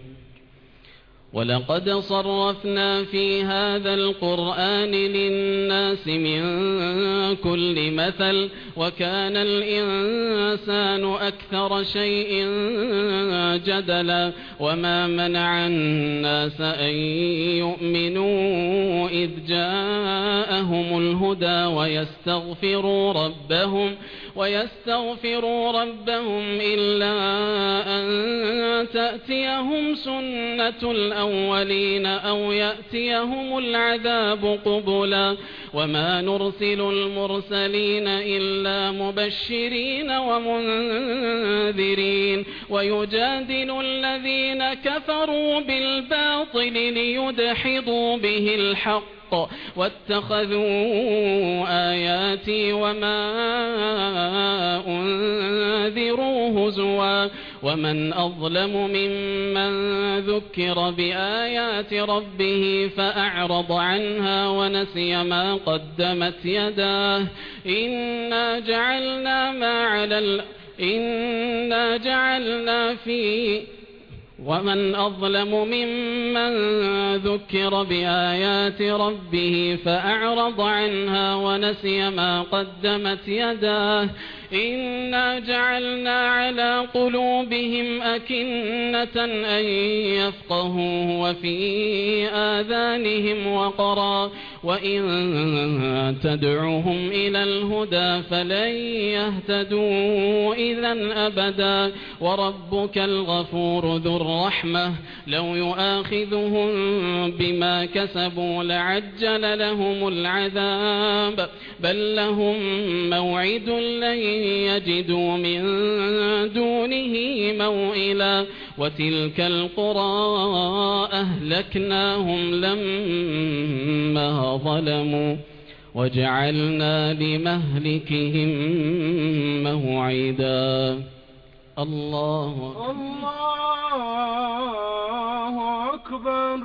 [SPEAKER 3] ولقد صرفنا في هذا القرآن للناس من كل مثل وكان الإنسان أكثر شيء جدلا وما منع الناس أن يؤمنوا إذ جاءهم الهدى ويستغفروا ربهم ويستغفروا ربهم إلا أن تأتيهم سنة الأولين أو يأتيهم العذاب قبلا وما نرسل المرسلين إلا مبشرين ومنذرين ويجادل الذين كفروا بالباطل ليدحضوا به الحق واتخذوا آياتي وما أنذروا هزوا ومن أظلم ممن ذكر بآيات ربه فأعرض عنها ونسي ما قدمت يداه إنا جعلنا ما على ال... إنا جعلنا في ومن أظلم ممن ذكر بآيات ربه فأعرض عنها ونسي ما قدمت يداه إنا جعلنا على قلوبهم أكنة أن يفقهوه وفي آذانهم وقرا وإن تدعوهم إلى الهدى فلن يهتدوا إذا أبدا وربك الغفور ذو الرحمة لو يؤاخذهم بما كسبوا لعجل لهم العذاب بل لهم موعد لن يجدوا من دونه موئلا وتلك القرى أهلكناهم لما ظلموا وجعلنا لمهلكهم موعدا الله
[SPEAKER 1] الله أكبر.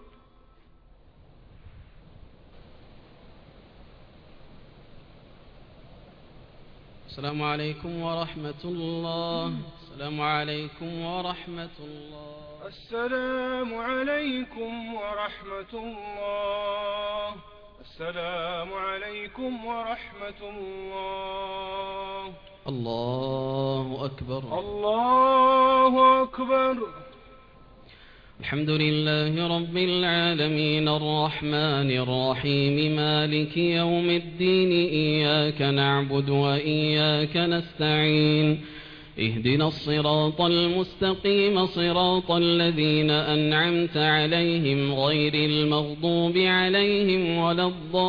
[SPEAKER 3] السلام عليكم ورحمة الله. السلام عليكم ورحمة الله.
[SPEAKER 1] السلام عليكم ورحمة الله. السلام عليكم ورحمة الله.
[SPEAKER 3] الله أكبر.
[SPEAKER 1] الله أكبر.
[SPEAKER 3] الحمد لله رب العالمين الرحمن الرحيم مالك يوم الدين إياك نعبد وإياك نستعين اهدنا الصراط المستقيم صراط الذين أنعمت عليهم غير المغضوب عليهم ولا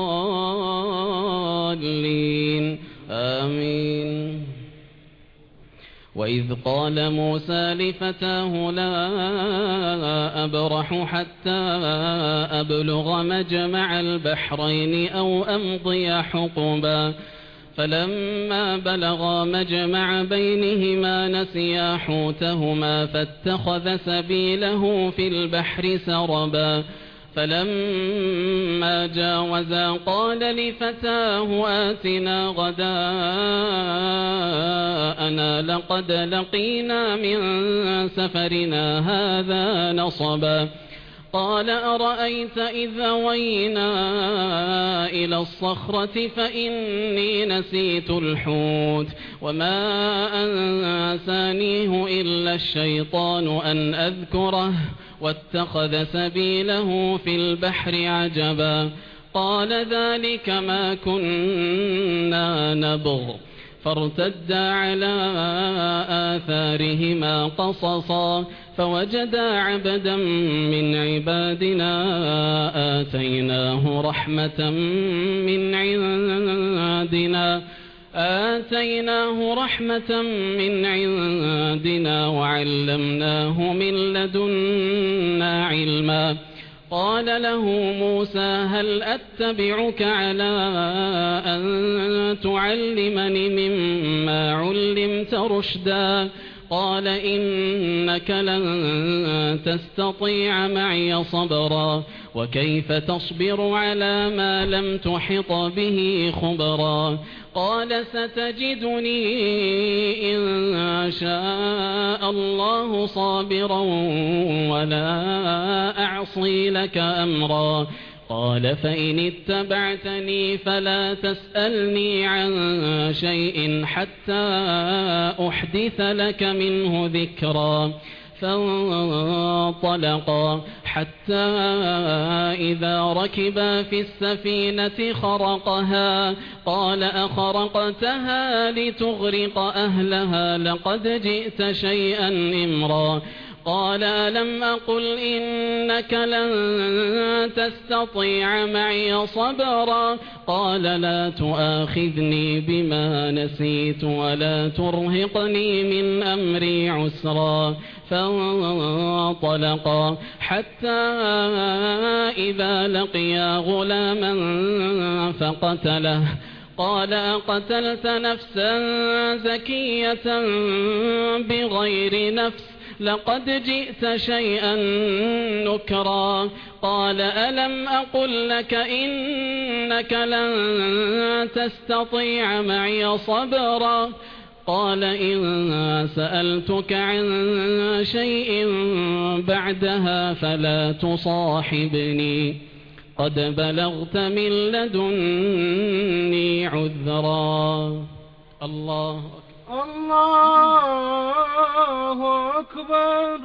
[SPEAKER 3] الضالين آمين. وإذ قال موسى لفتاه لا أبرح حتى أبلغ مجمع البحرين أو أمضي حقبا فلما بلغا مجمع بينهما نسيا حوتهما فاتخذ سبيله في البحر سربا فلما جاوزا قال لفتاه آتنا غداءنا لقد لقينا من سفرنا هذا نصبا قال أرأيت إذا وينا إلى الصخرة فإني نسيت الحوت وما أنسانيه إلا الشيطان أن أذكره واتخذ سبيله في البحر عجبا قال ذلك ما كنا نبغ فارتدا على آثارهما قصصا فوجدا عبدا من عبادنا آتيناه رحمة من عندنا آتيناه رحمة من عندنا وعلمناه من لدنا علما قال له موسى هل أتبعك على أن تعلمني مما علمت رشدا قال إنك لن تستطيع معي صبرا وكيف تصبر على ما لم تحط به خبرا قال ستجدني إن شاء الله صابرا ولا أعصي لك أمرا قال فإن اتبعتني فلا تسألني عن شيء حتى أحدث لك منه ذكرا فانطلقا حتى إذا ركبا في السفينة خرقها قال أخرقتها لتغرق أهلها لقد جئت شيئا إمرا قال ألم أقل إنك لن تستطيع معي صبرا قال لا تؤاخذني بما نسيت ولا ترهقني من أمري عسرا فانطلقا حتى إذا لقيا غلاما فقتله قال أقتلت نفسا زكية بغير نفس لقد جئت شيئا نكرا قال ألم أقل لك إنك لن تستطيع معي صبرا قال إن سألتك عن شيء بعدها فلا تصاحبني قد بلغت من لدني عذرا. الله
[SPEAKER 1] الله أكبر.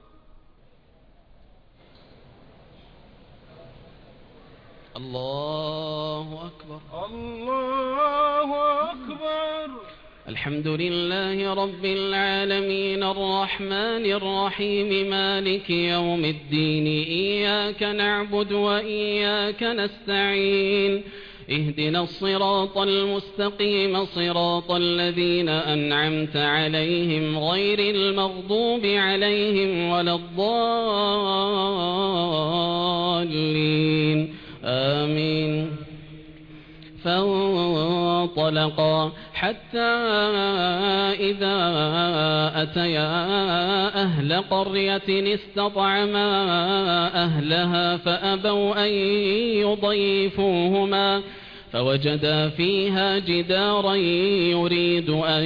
[SPEAKER 3] الله أكبر.
[SPEAKER 1] الله أكبر.
[SPEAKER 3] الحمد لله رب العالمين الرحمن الرحيم مالك يوم الدين إياك نعبد وإياك نستعين اهدنا الصراط المستقيم صراط الذين أنعمت عليهم غير المغضوب عليهم ولا الضالين آمين. فانطلقا حتى إذا أتيا أهل قرية استطعما أهلها فأبوا أن يضيفوهما فوجدا فيها جدارا يريد أن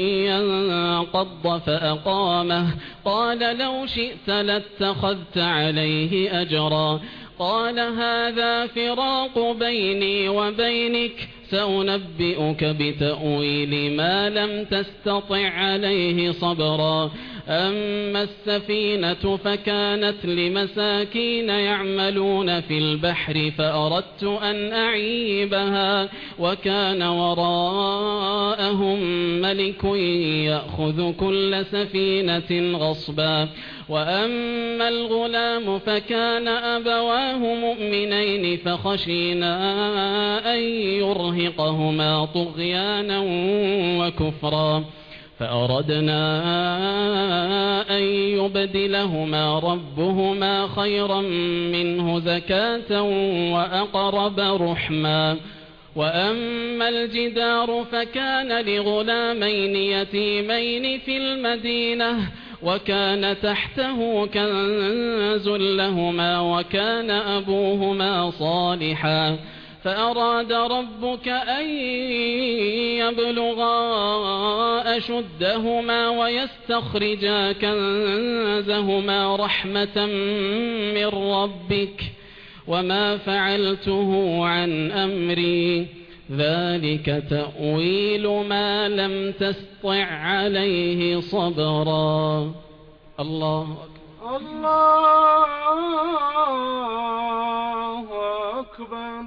[SPEAKER 3] ينقض فأقامه قال لو شئت لاتخذت عليه أجرا قال هذا فراق بيني وبينك سأنبئك بتأويل ما لم تستطع عليه صبرا أما السفينة فكانت لمساكين يعملون في البحر فأردت أن أعيبها وكان وراءهم ملك يأخذ كل سفينة غصبا وأما الغلام فكان أبواه مؤمنين فخشينا أن يرهقهما طغيانا وكفرا فأردنا أن يبدلهما ربهما خيرا منه زكاة وأقرب رحما وأما الجدار فكان لغلامين يتيمين في المدينة وكان تحته كنز لهما وكان أبوهما صالحا فأراد ربك أن يبلغا أشدهما ويستخرجا كنزهما رحمة من ربك وما فعلته عن أمري ذلك تأويل ما لم تستطع عليه صبرا. الله أكبر.
[SPEAKER 1] الله أكبر.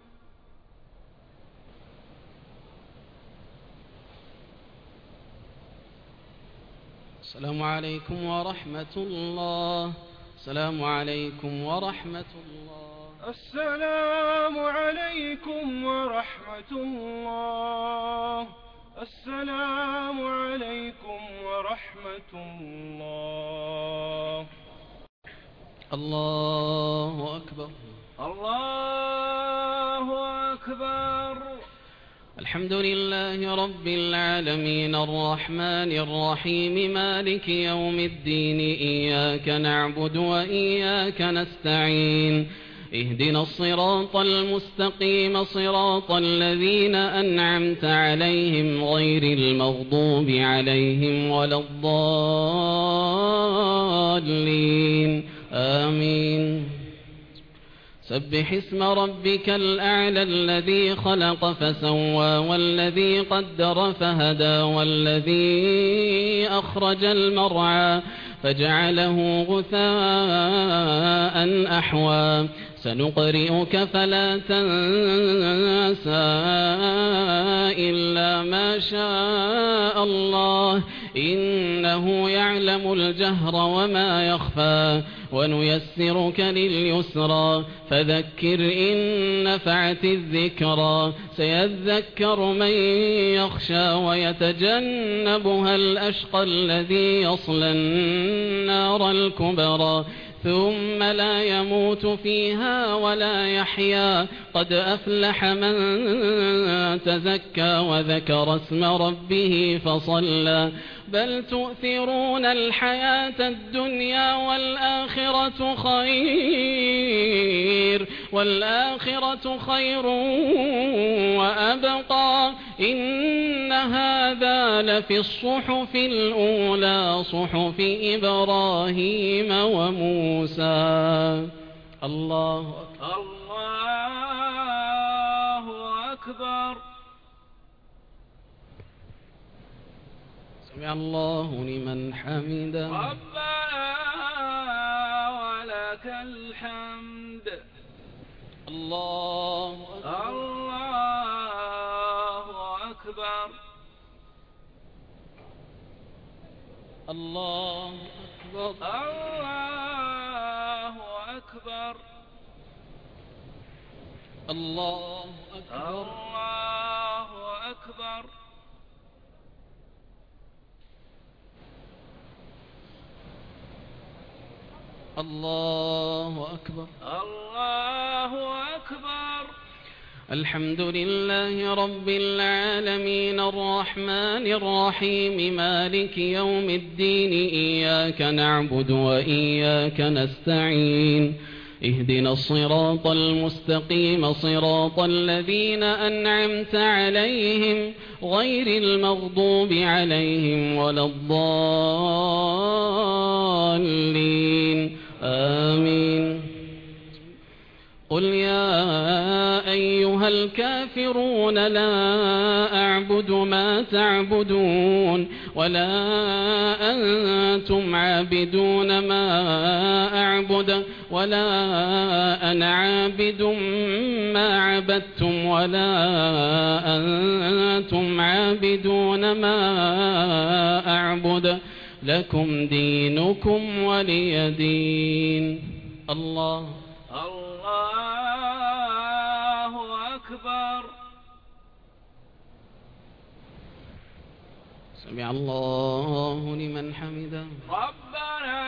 [SPEAKER 3] السلام عليكم ورحمة الله. السلام عليكم ورحمة الله.
[SPEAKER 1] السلام عليكم ورحمة الله. السلام عليكم ورحمة الله.
[SPEAKER 3] الله أكبر.
[SPEAKER 1] الله أكبر.
[SPEAKER 3] الحمد لله رب العالمين الرحمن الرحيم مالك يوم الدين إياك نعبد وإياك نستعين اهدنا الصراط المستقيم صراط الذين أنعمت عليهم غير المغضوب عليهم ولا الضالين آمين. سبح اسم ربك الأعلى الذي خلق فسوى والذي قدر فهدى والذي أخرج المرعى فجعله غثاء أحوى سنقرئك فلا تنسى إلا ما شاء الله إنه يعلم الجهر وما يخفى ونيسرك لليسرى فذكر إن نفعت الذكرى سيذكر من يخشى ويتجنبها الأشقى الذي يصلى النار الكبرى ثم لا يموت فيها ولا يحيا قد أفلح من تزكى وذكر اسم ربه فصلى بل تؤثرون الحياة الدنيا والآخرة خير والآخرة خير وأبقى إن هذا لفي الصحف الأولى صحف إبراهيم وموسى. الله أكبر.
[SPEAKER 1] الله أكبر.
[SPEAKER 3] سمع الله لمن حمده.
[SPEAKER 1] ربنا ولك الحمد.
[SPEAKER 3] الله أكبر.
[SPEAKER 1] الله أكبر.
[SPEAKER 3] الله أكبر.
[SPEAKER 1] الله أكبر.
[SPEAKER 3] الله أكبر.
[SPEAKER 1] الله أكبر.
[SPEAKER 3] الله أكبر.
[SPEAKER 1] الله أكبر.
[SPEAKER 3] الحمد لله رب العالمين الرحمن الرحيم مالك يوم الدين إياك نعبد وإياك نستعين اهدنا الصراط المستقيم صراط الذين أنعمت عليهم غير المغضوب عليهم ولا الضالين آمين. قل يا أيها الكافرون لا أعبد ما تعبدون ولا أنتم عابدون ما أعبد ولا أنا عابد ما عبدتم ولا أنتم عابدون ما أعبد لكم دينكم ولي دين. الله
[SPEAKER 1] الله أكبر.
[SPEAKER 3] سمع الله لمن حمده.
[SPEAKER 1] ربنا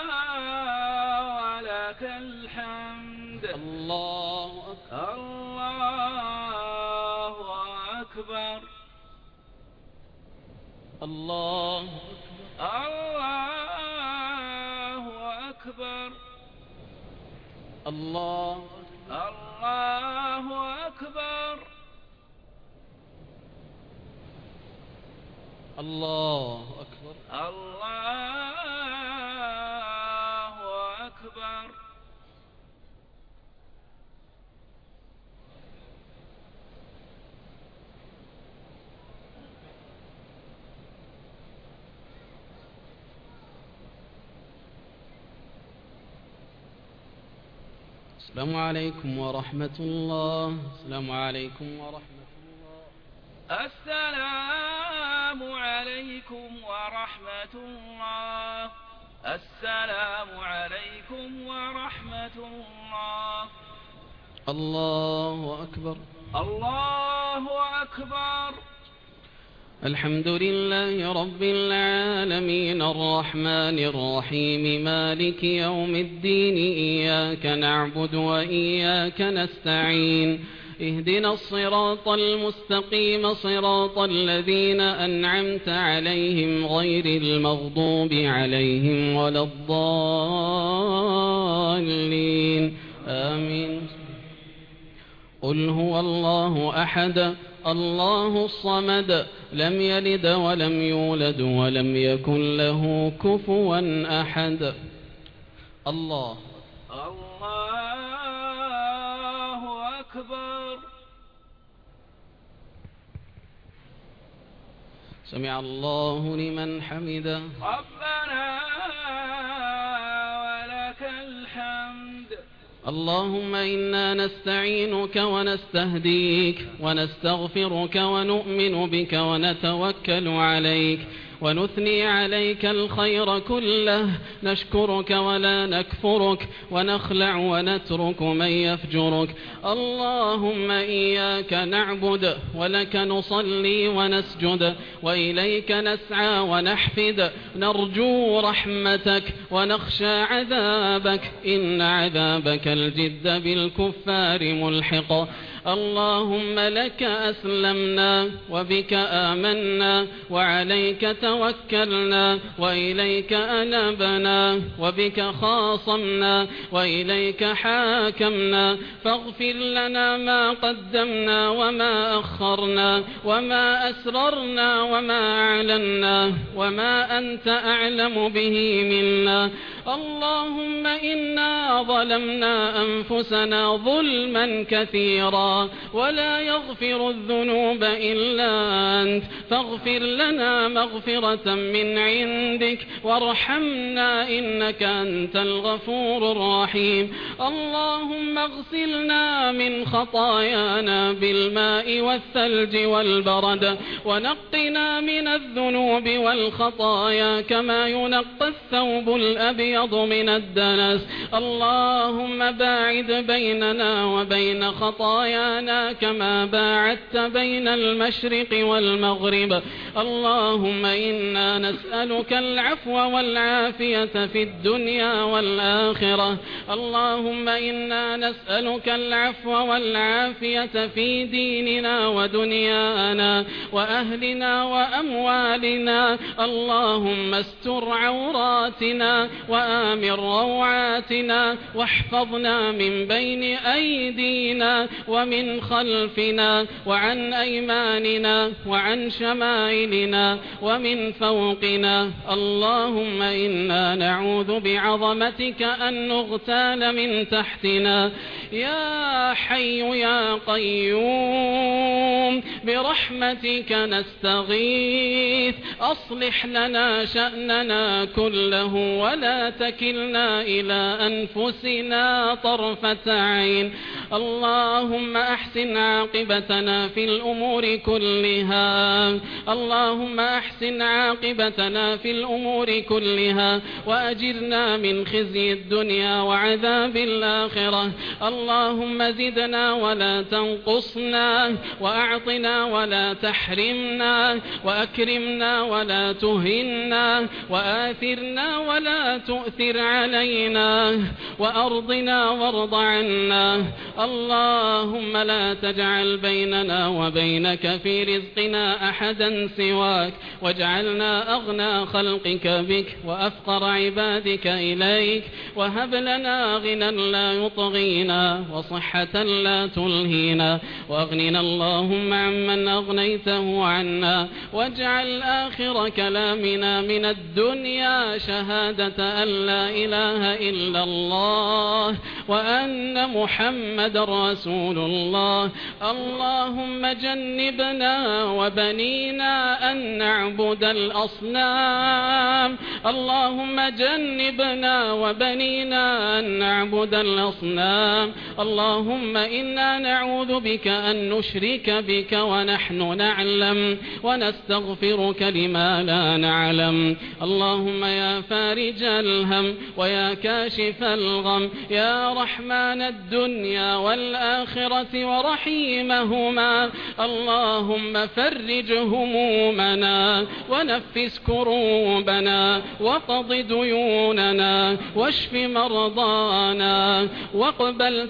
[SPEAKER 1] ولك الحمد.
[SPEAKER 3] الله أكبر.
[SPEAKER 1] الله أكبر.
[SPEAKER 3] الله
[SPEAKER 1] أكبر.
[SPEAKER 3] الله
[SPEAKER 1] الله أكبر.
[SPEAKER 3] الله أكبر.
[SPEAKER 1] الله أكبر.
[SPEAKER 3] السلام عليكم ورحمة الله. السلام عليكم ورحمة الله.
[SPEAKER 1] السلام عليكم ورحمة الله. السلام عليكم ورحمة الله.
[SPEAKER 3] الله أكبر.
[SPEAKER 1] الله أكبر.
[SPEAKER 3] الحمد لله رب العالمين الرحمن الرحيم مالك يوم الدين إياك نعبد وإياك نستعين اهدنا الصراط المستقيم صراط الذين أنعمت عليهم غير المغضوب عليهم ولا الضالين آمين. قل هو الله أحد الله الصمد لم يلد ولم يولد ولم يكن له كفوا أحد. الله
[SPEAKER 1] الله أكبر.
[SPEAKER 3] سمع الله لمن حمده.
[SPEAKER 1] ربنا
[SPEAKER 3] اللهم إنا نستعينك ونستهديك ونستغفرك ونؤمن بك ونتوكل عليك ونثني عليك الخير كله، نشكرك ولا نكفرك، ونخلع ونترك من يفجرك. اللهم إياك نعبد ولك نصلي ونسجد، وإليك نسعى ونحفد، نرجو رحمتك ونخشى عذابك، إن عذابك الجد بالكفار ملحق. اللهم لك أسلمنا وبك آمنا وعليك توكلنا وإليك أنبنا وبك خاصمنا وإليك حاكمنا، فاغفر لنا ما قدمنا وما أخرنا وما أسررنا وما أعلنا وما أنت أعلم به منا. اللهم إنا ظلمنا أنفسنا ظلما كثيرا ولا يغفر الذنوب إلا أنت، فاغفر لنا مغفرة من عندك وارحمنا إنك أنت الغفور الرحيم. اللهم اغسلنا من خطايانا بالماء والثلج والبرد، ونقنا من الذنوب والخطايا كما ينقى الثوب الأبيض من الدنس. اللهم باعد بيننا وبين خطايانا كما باعدت بين المشرق والمغرب. اللهم إنا نسألك العفو والعافية في الدنيا والآخرة. اللهم إنا نسألك العفو والعافية في ديننا ودنيانا وأهلنا وأموالنا. اللهم استر عوراتنا وآمن روعاتنا، واحفظنا من بين أيدينا ومن خلفنا وعن أيماننا وعن شمائلنا ومن فوقنا. اللهم إنا نعوذ بعظمتك أن نغتال من تحتنا. يا حي يا قيوم برحمتك نستغيث، أصلح لنا شأننا كله ولا تكلنا إلى أنفسنا طرفة عين. اللهم أحسن عاقبتنا في الأمور كلها. اللهم أحسن عاقبتنا في الأمور كلها وأجرنا من خزي الدنيا وعذاب الآخرة. اللهم زدنا ولا تنقصنا، وأعطنا ولا تحرمنا، وأكرمنا ولا تهنا، وآثرنا ولا تؤثر علينا، وأرضنا وارض عنا. اللهم لا تجعل بيننا وبينك في رزقنا أحدا سواك، واجعلنا أغنى خلقك بك وأفقر عبادك إليك، وهب لنا غنى لا يطغينا وصحة لا تلهينا، وأغننا اللهم عمن أغنيته عنا، واجعل آخر كلامنا من الدنيا شهادة أن لا إله إلا الله وأن محمد رسول الله. اللهم جنبنا وبنينا أن نعبد الأصنام. اللهم جنبنا وبنينا أن نعبد الأصنام. اللهم إنا نعوذ بك أن نشرك بك ونحن نعلم، ونستغفرك لما لا نعلم. اللهم يا فارج الهم ويا كاشف الغم، يا رحمن الدنيا والآخرة ورحيمهما، اللهم فرج همومنا ونفس كروبنا وقض ديوننا واشف مرضانا واقبل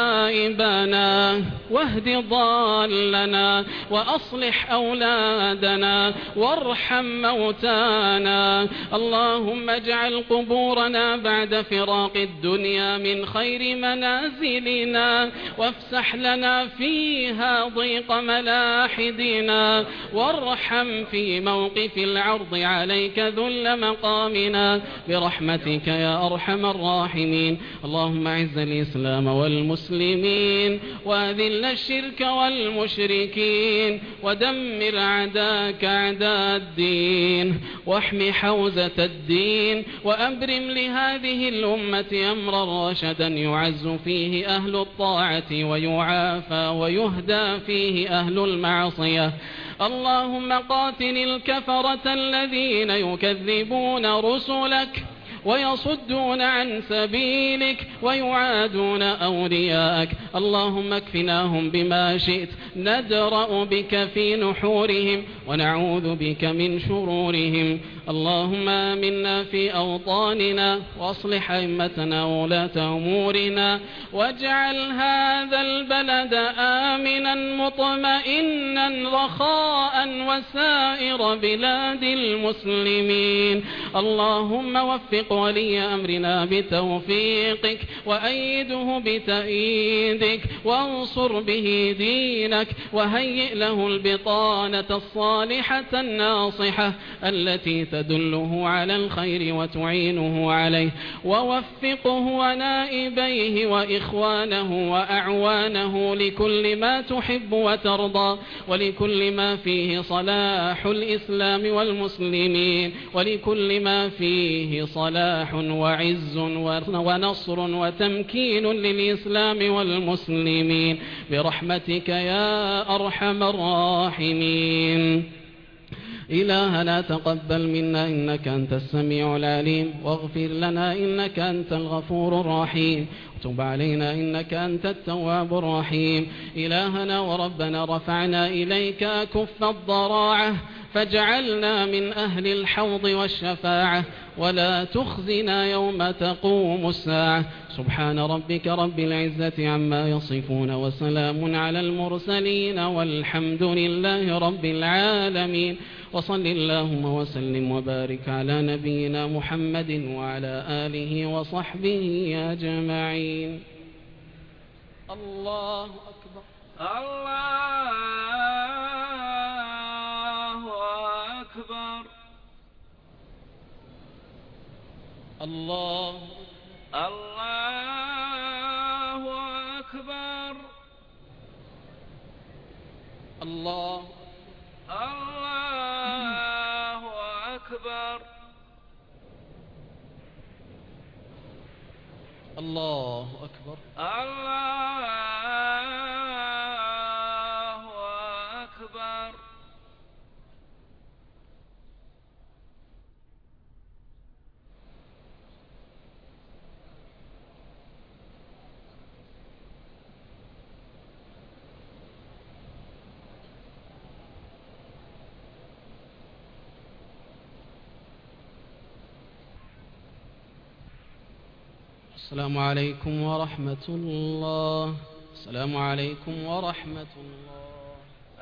[SPEAKER 3] تائبنا واهد ضالنا وأصلح أولادنا وارحم موتانا. اللهم اجعل قبورنا بعد فراق الدنيا من خير منازلنا، وافسح لنا فيها ضيق ملاحدنا، وارحم في موقف العرض عليك ذل مقامنا برحمتك يا أرحم الراحمين. اللهم اعز الإسلام والمسلمين وأذل الشرك والمشركين ودمر أعداءك أعداء الدين واحم حوزة الدين وأبرم لهذه الأمة أمرا رشدا يعز فيه أهل الطاعة ويعافى ويهدى فيه أهل المعصية. اللهم قاتل الكفرة الذين يكذبون رسلك ويصدون عن سبيلك ويعادون أولياءك. اللهم اكفناهم بما شئت، ندرأ بك في نحورهم ونعوذ بك من شرورهم. اللهم آمنا في أوطاننا واصلح أئمتنا وولاة أمورنا واجعل هذا البلد آمنا مطمئنا رخاء وسائر بلاد المسلمين. اللهم وفق ولي أمرنا بتوفيقك وأيده بتأييدك وانصر به دينك وهيئ له البطانة الصالحة الناصحة التي تدله على الخير وتعينه عليه، ووفقه ونائبيه وإخوانه وأعوانه لكل ما تحب وترضى ولكل ما فيه صلاح الإسلام والمسلمين ولكل ما فيه صلاح وعز ونصر وتمكين للإسلام والمسلمين برحمتك يا أرحم الراحمين. إلهنا تقبل منا إنك أنت السميع العليم واغفر لنا إنك أنت الغفور الرحيم وتب علينا إنك أنت التواب الرحيم. إلهنا وربنا رفعنا إليك كف الضراعة فاجعلنا من أهل الحوض والشفاعة ولا تخزنا يوم تقوم الساعة. سبحان ربك رب العزة عما يصفون وسلام على المرسلين والحمد لله رب العالمين. وصل اللهم وسلم وبارك على نبينا محمد وعلى آله وصحبه أجمعين. الله أكبر.
[SPEAKER 1] الله أكبر.
[SPEAKER 3] الله
[SPEAKER 1] الله أكبر.
[SPEAKER 3] الله
[SPEAKER 1] الله أكبر.
[SPEAKER 3] الله أكبر.
[SPEAKER 1] الله أكبر.
[SPEAKER 3] السلام عليكم ورحمة الله. السلام عليكم ورحمة الله.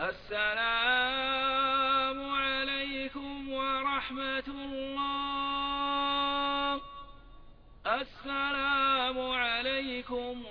[SPEAKER 1] السلام عليكم ورحمة الله. السلام عليكم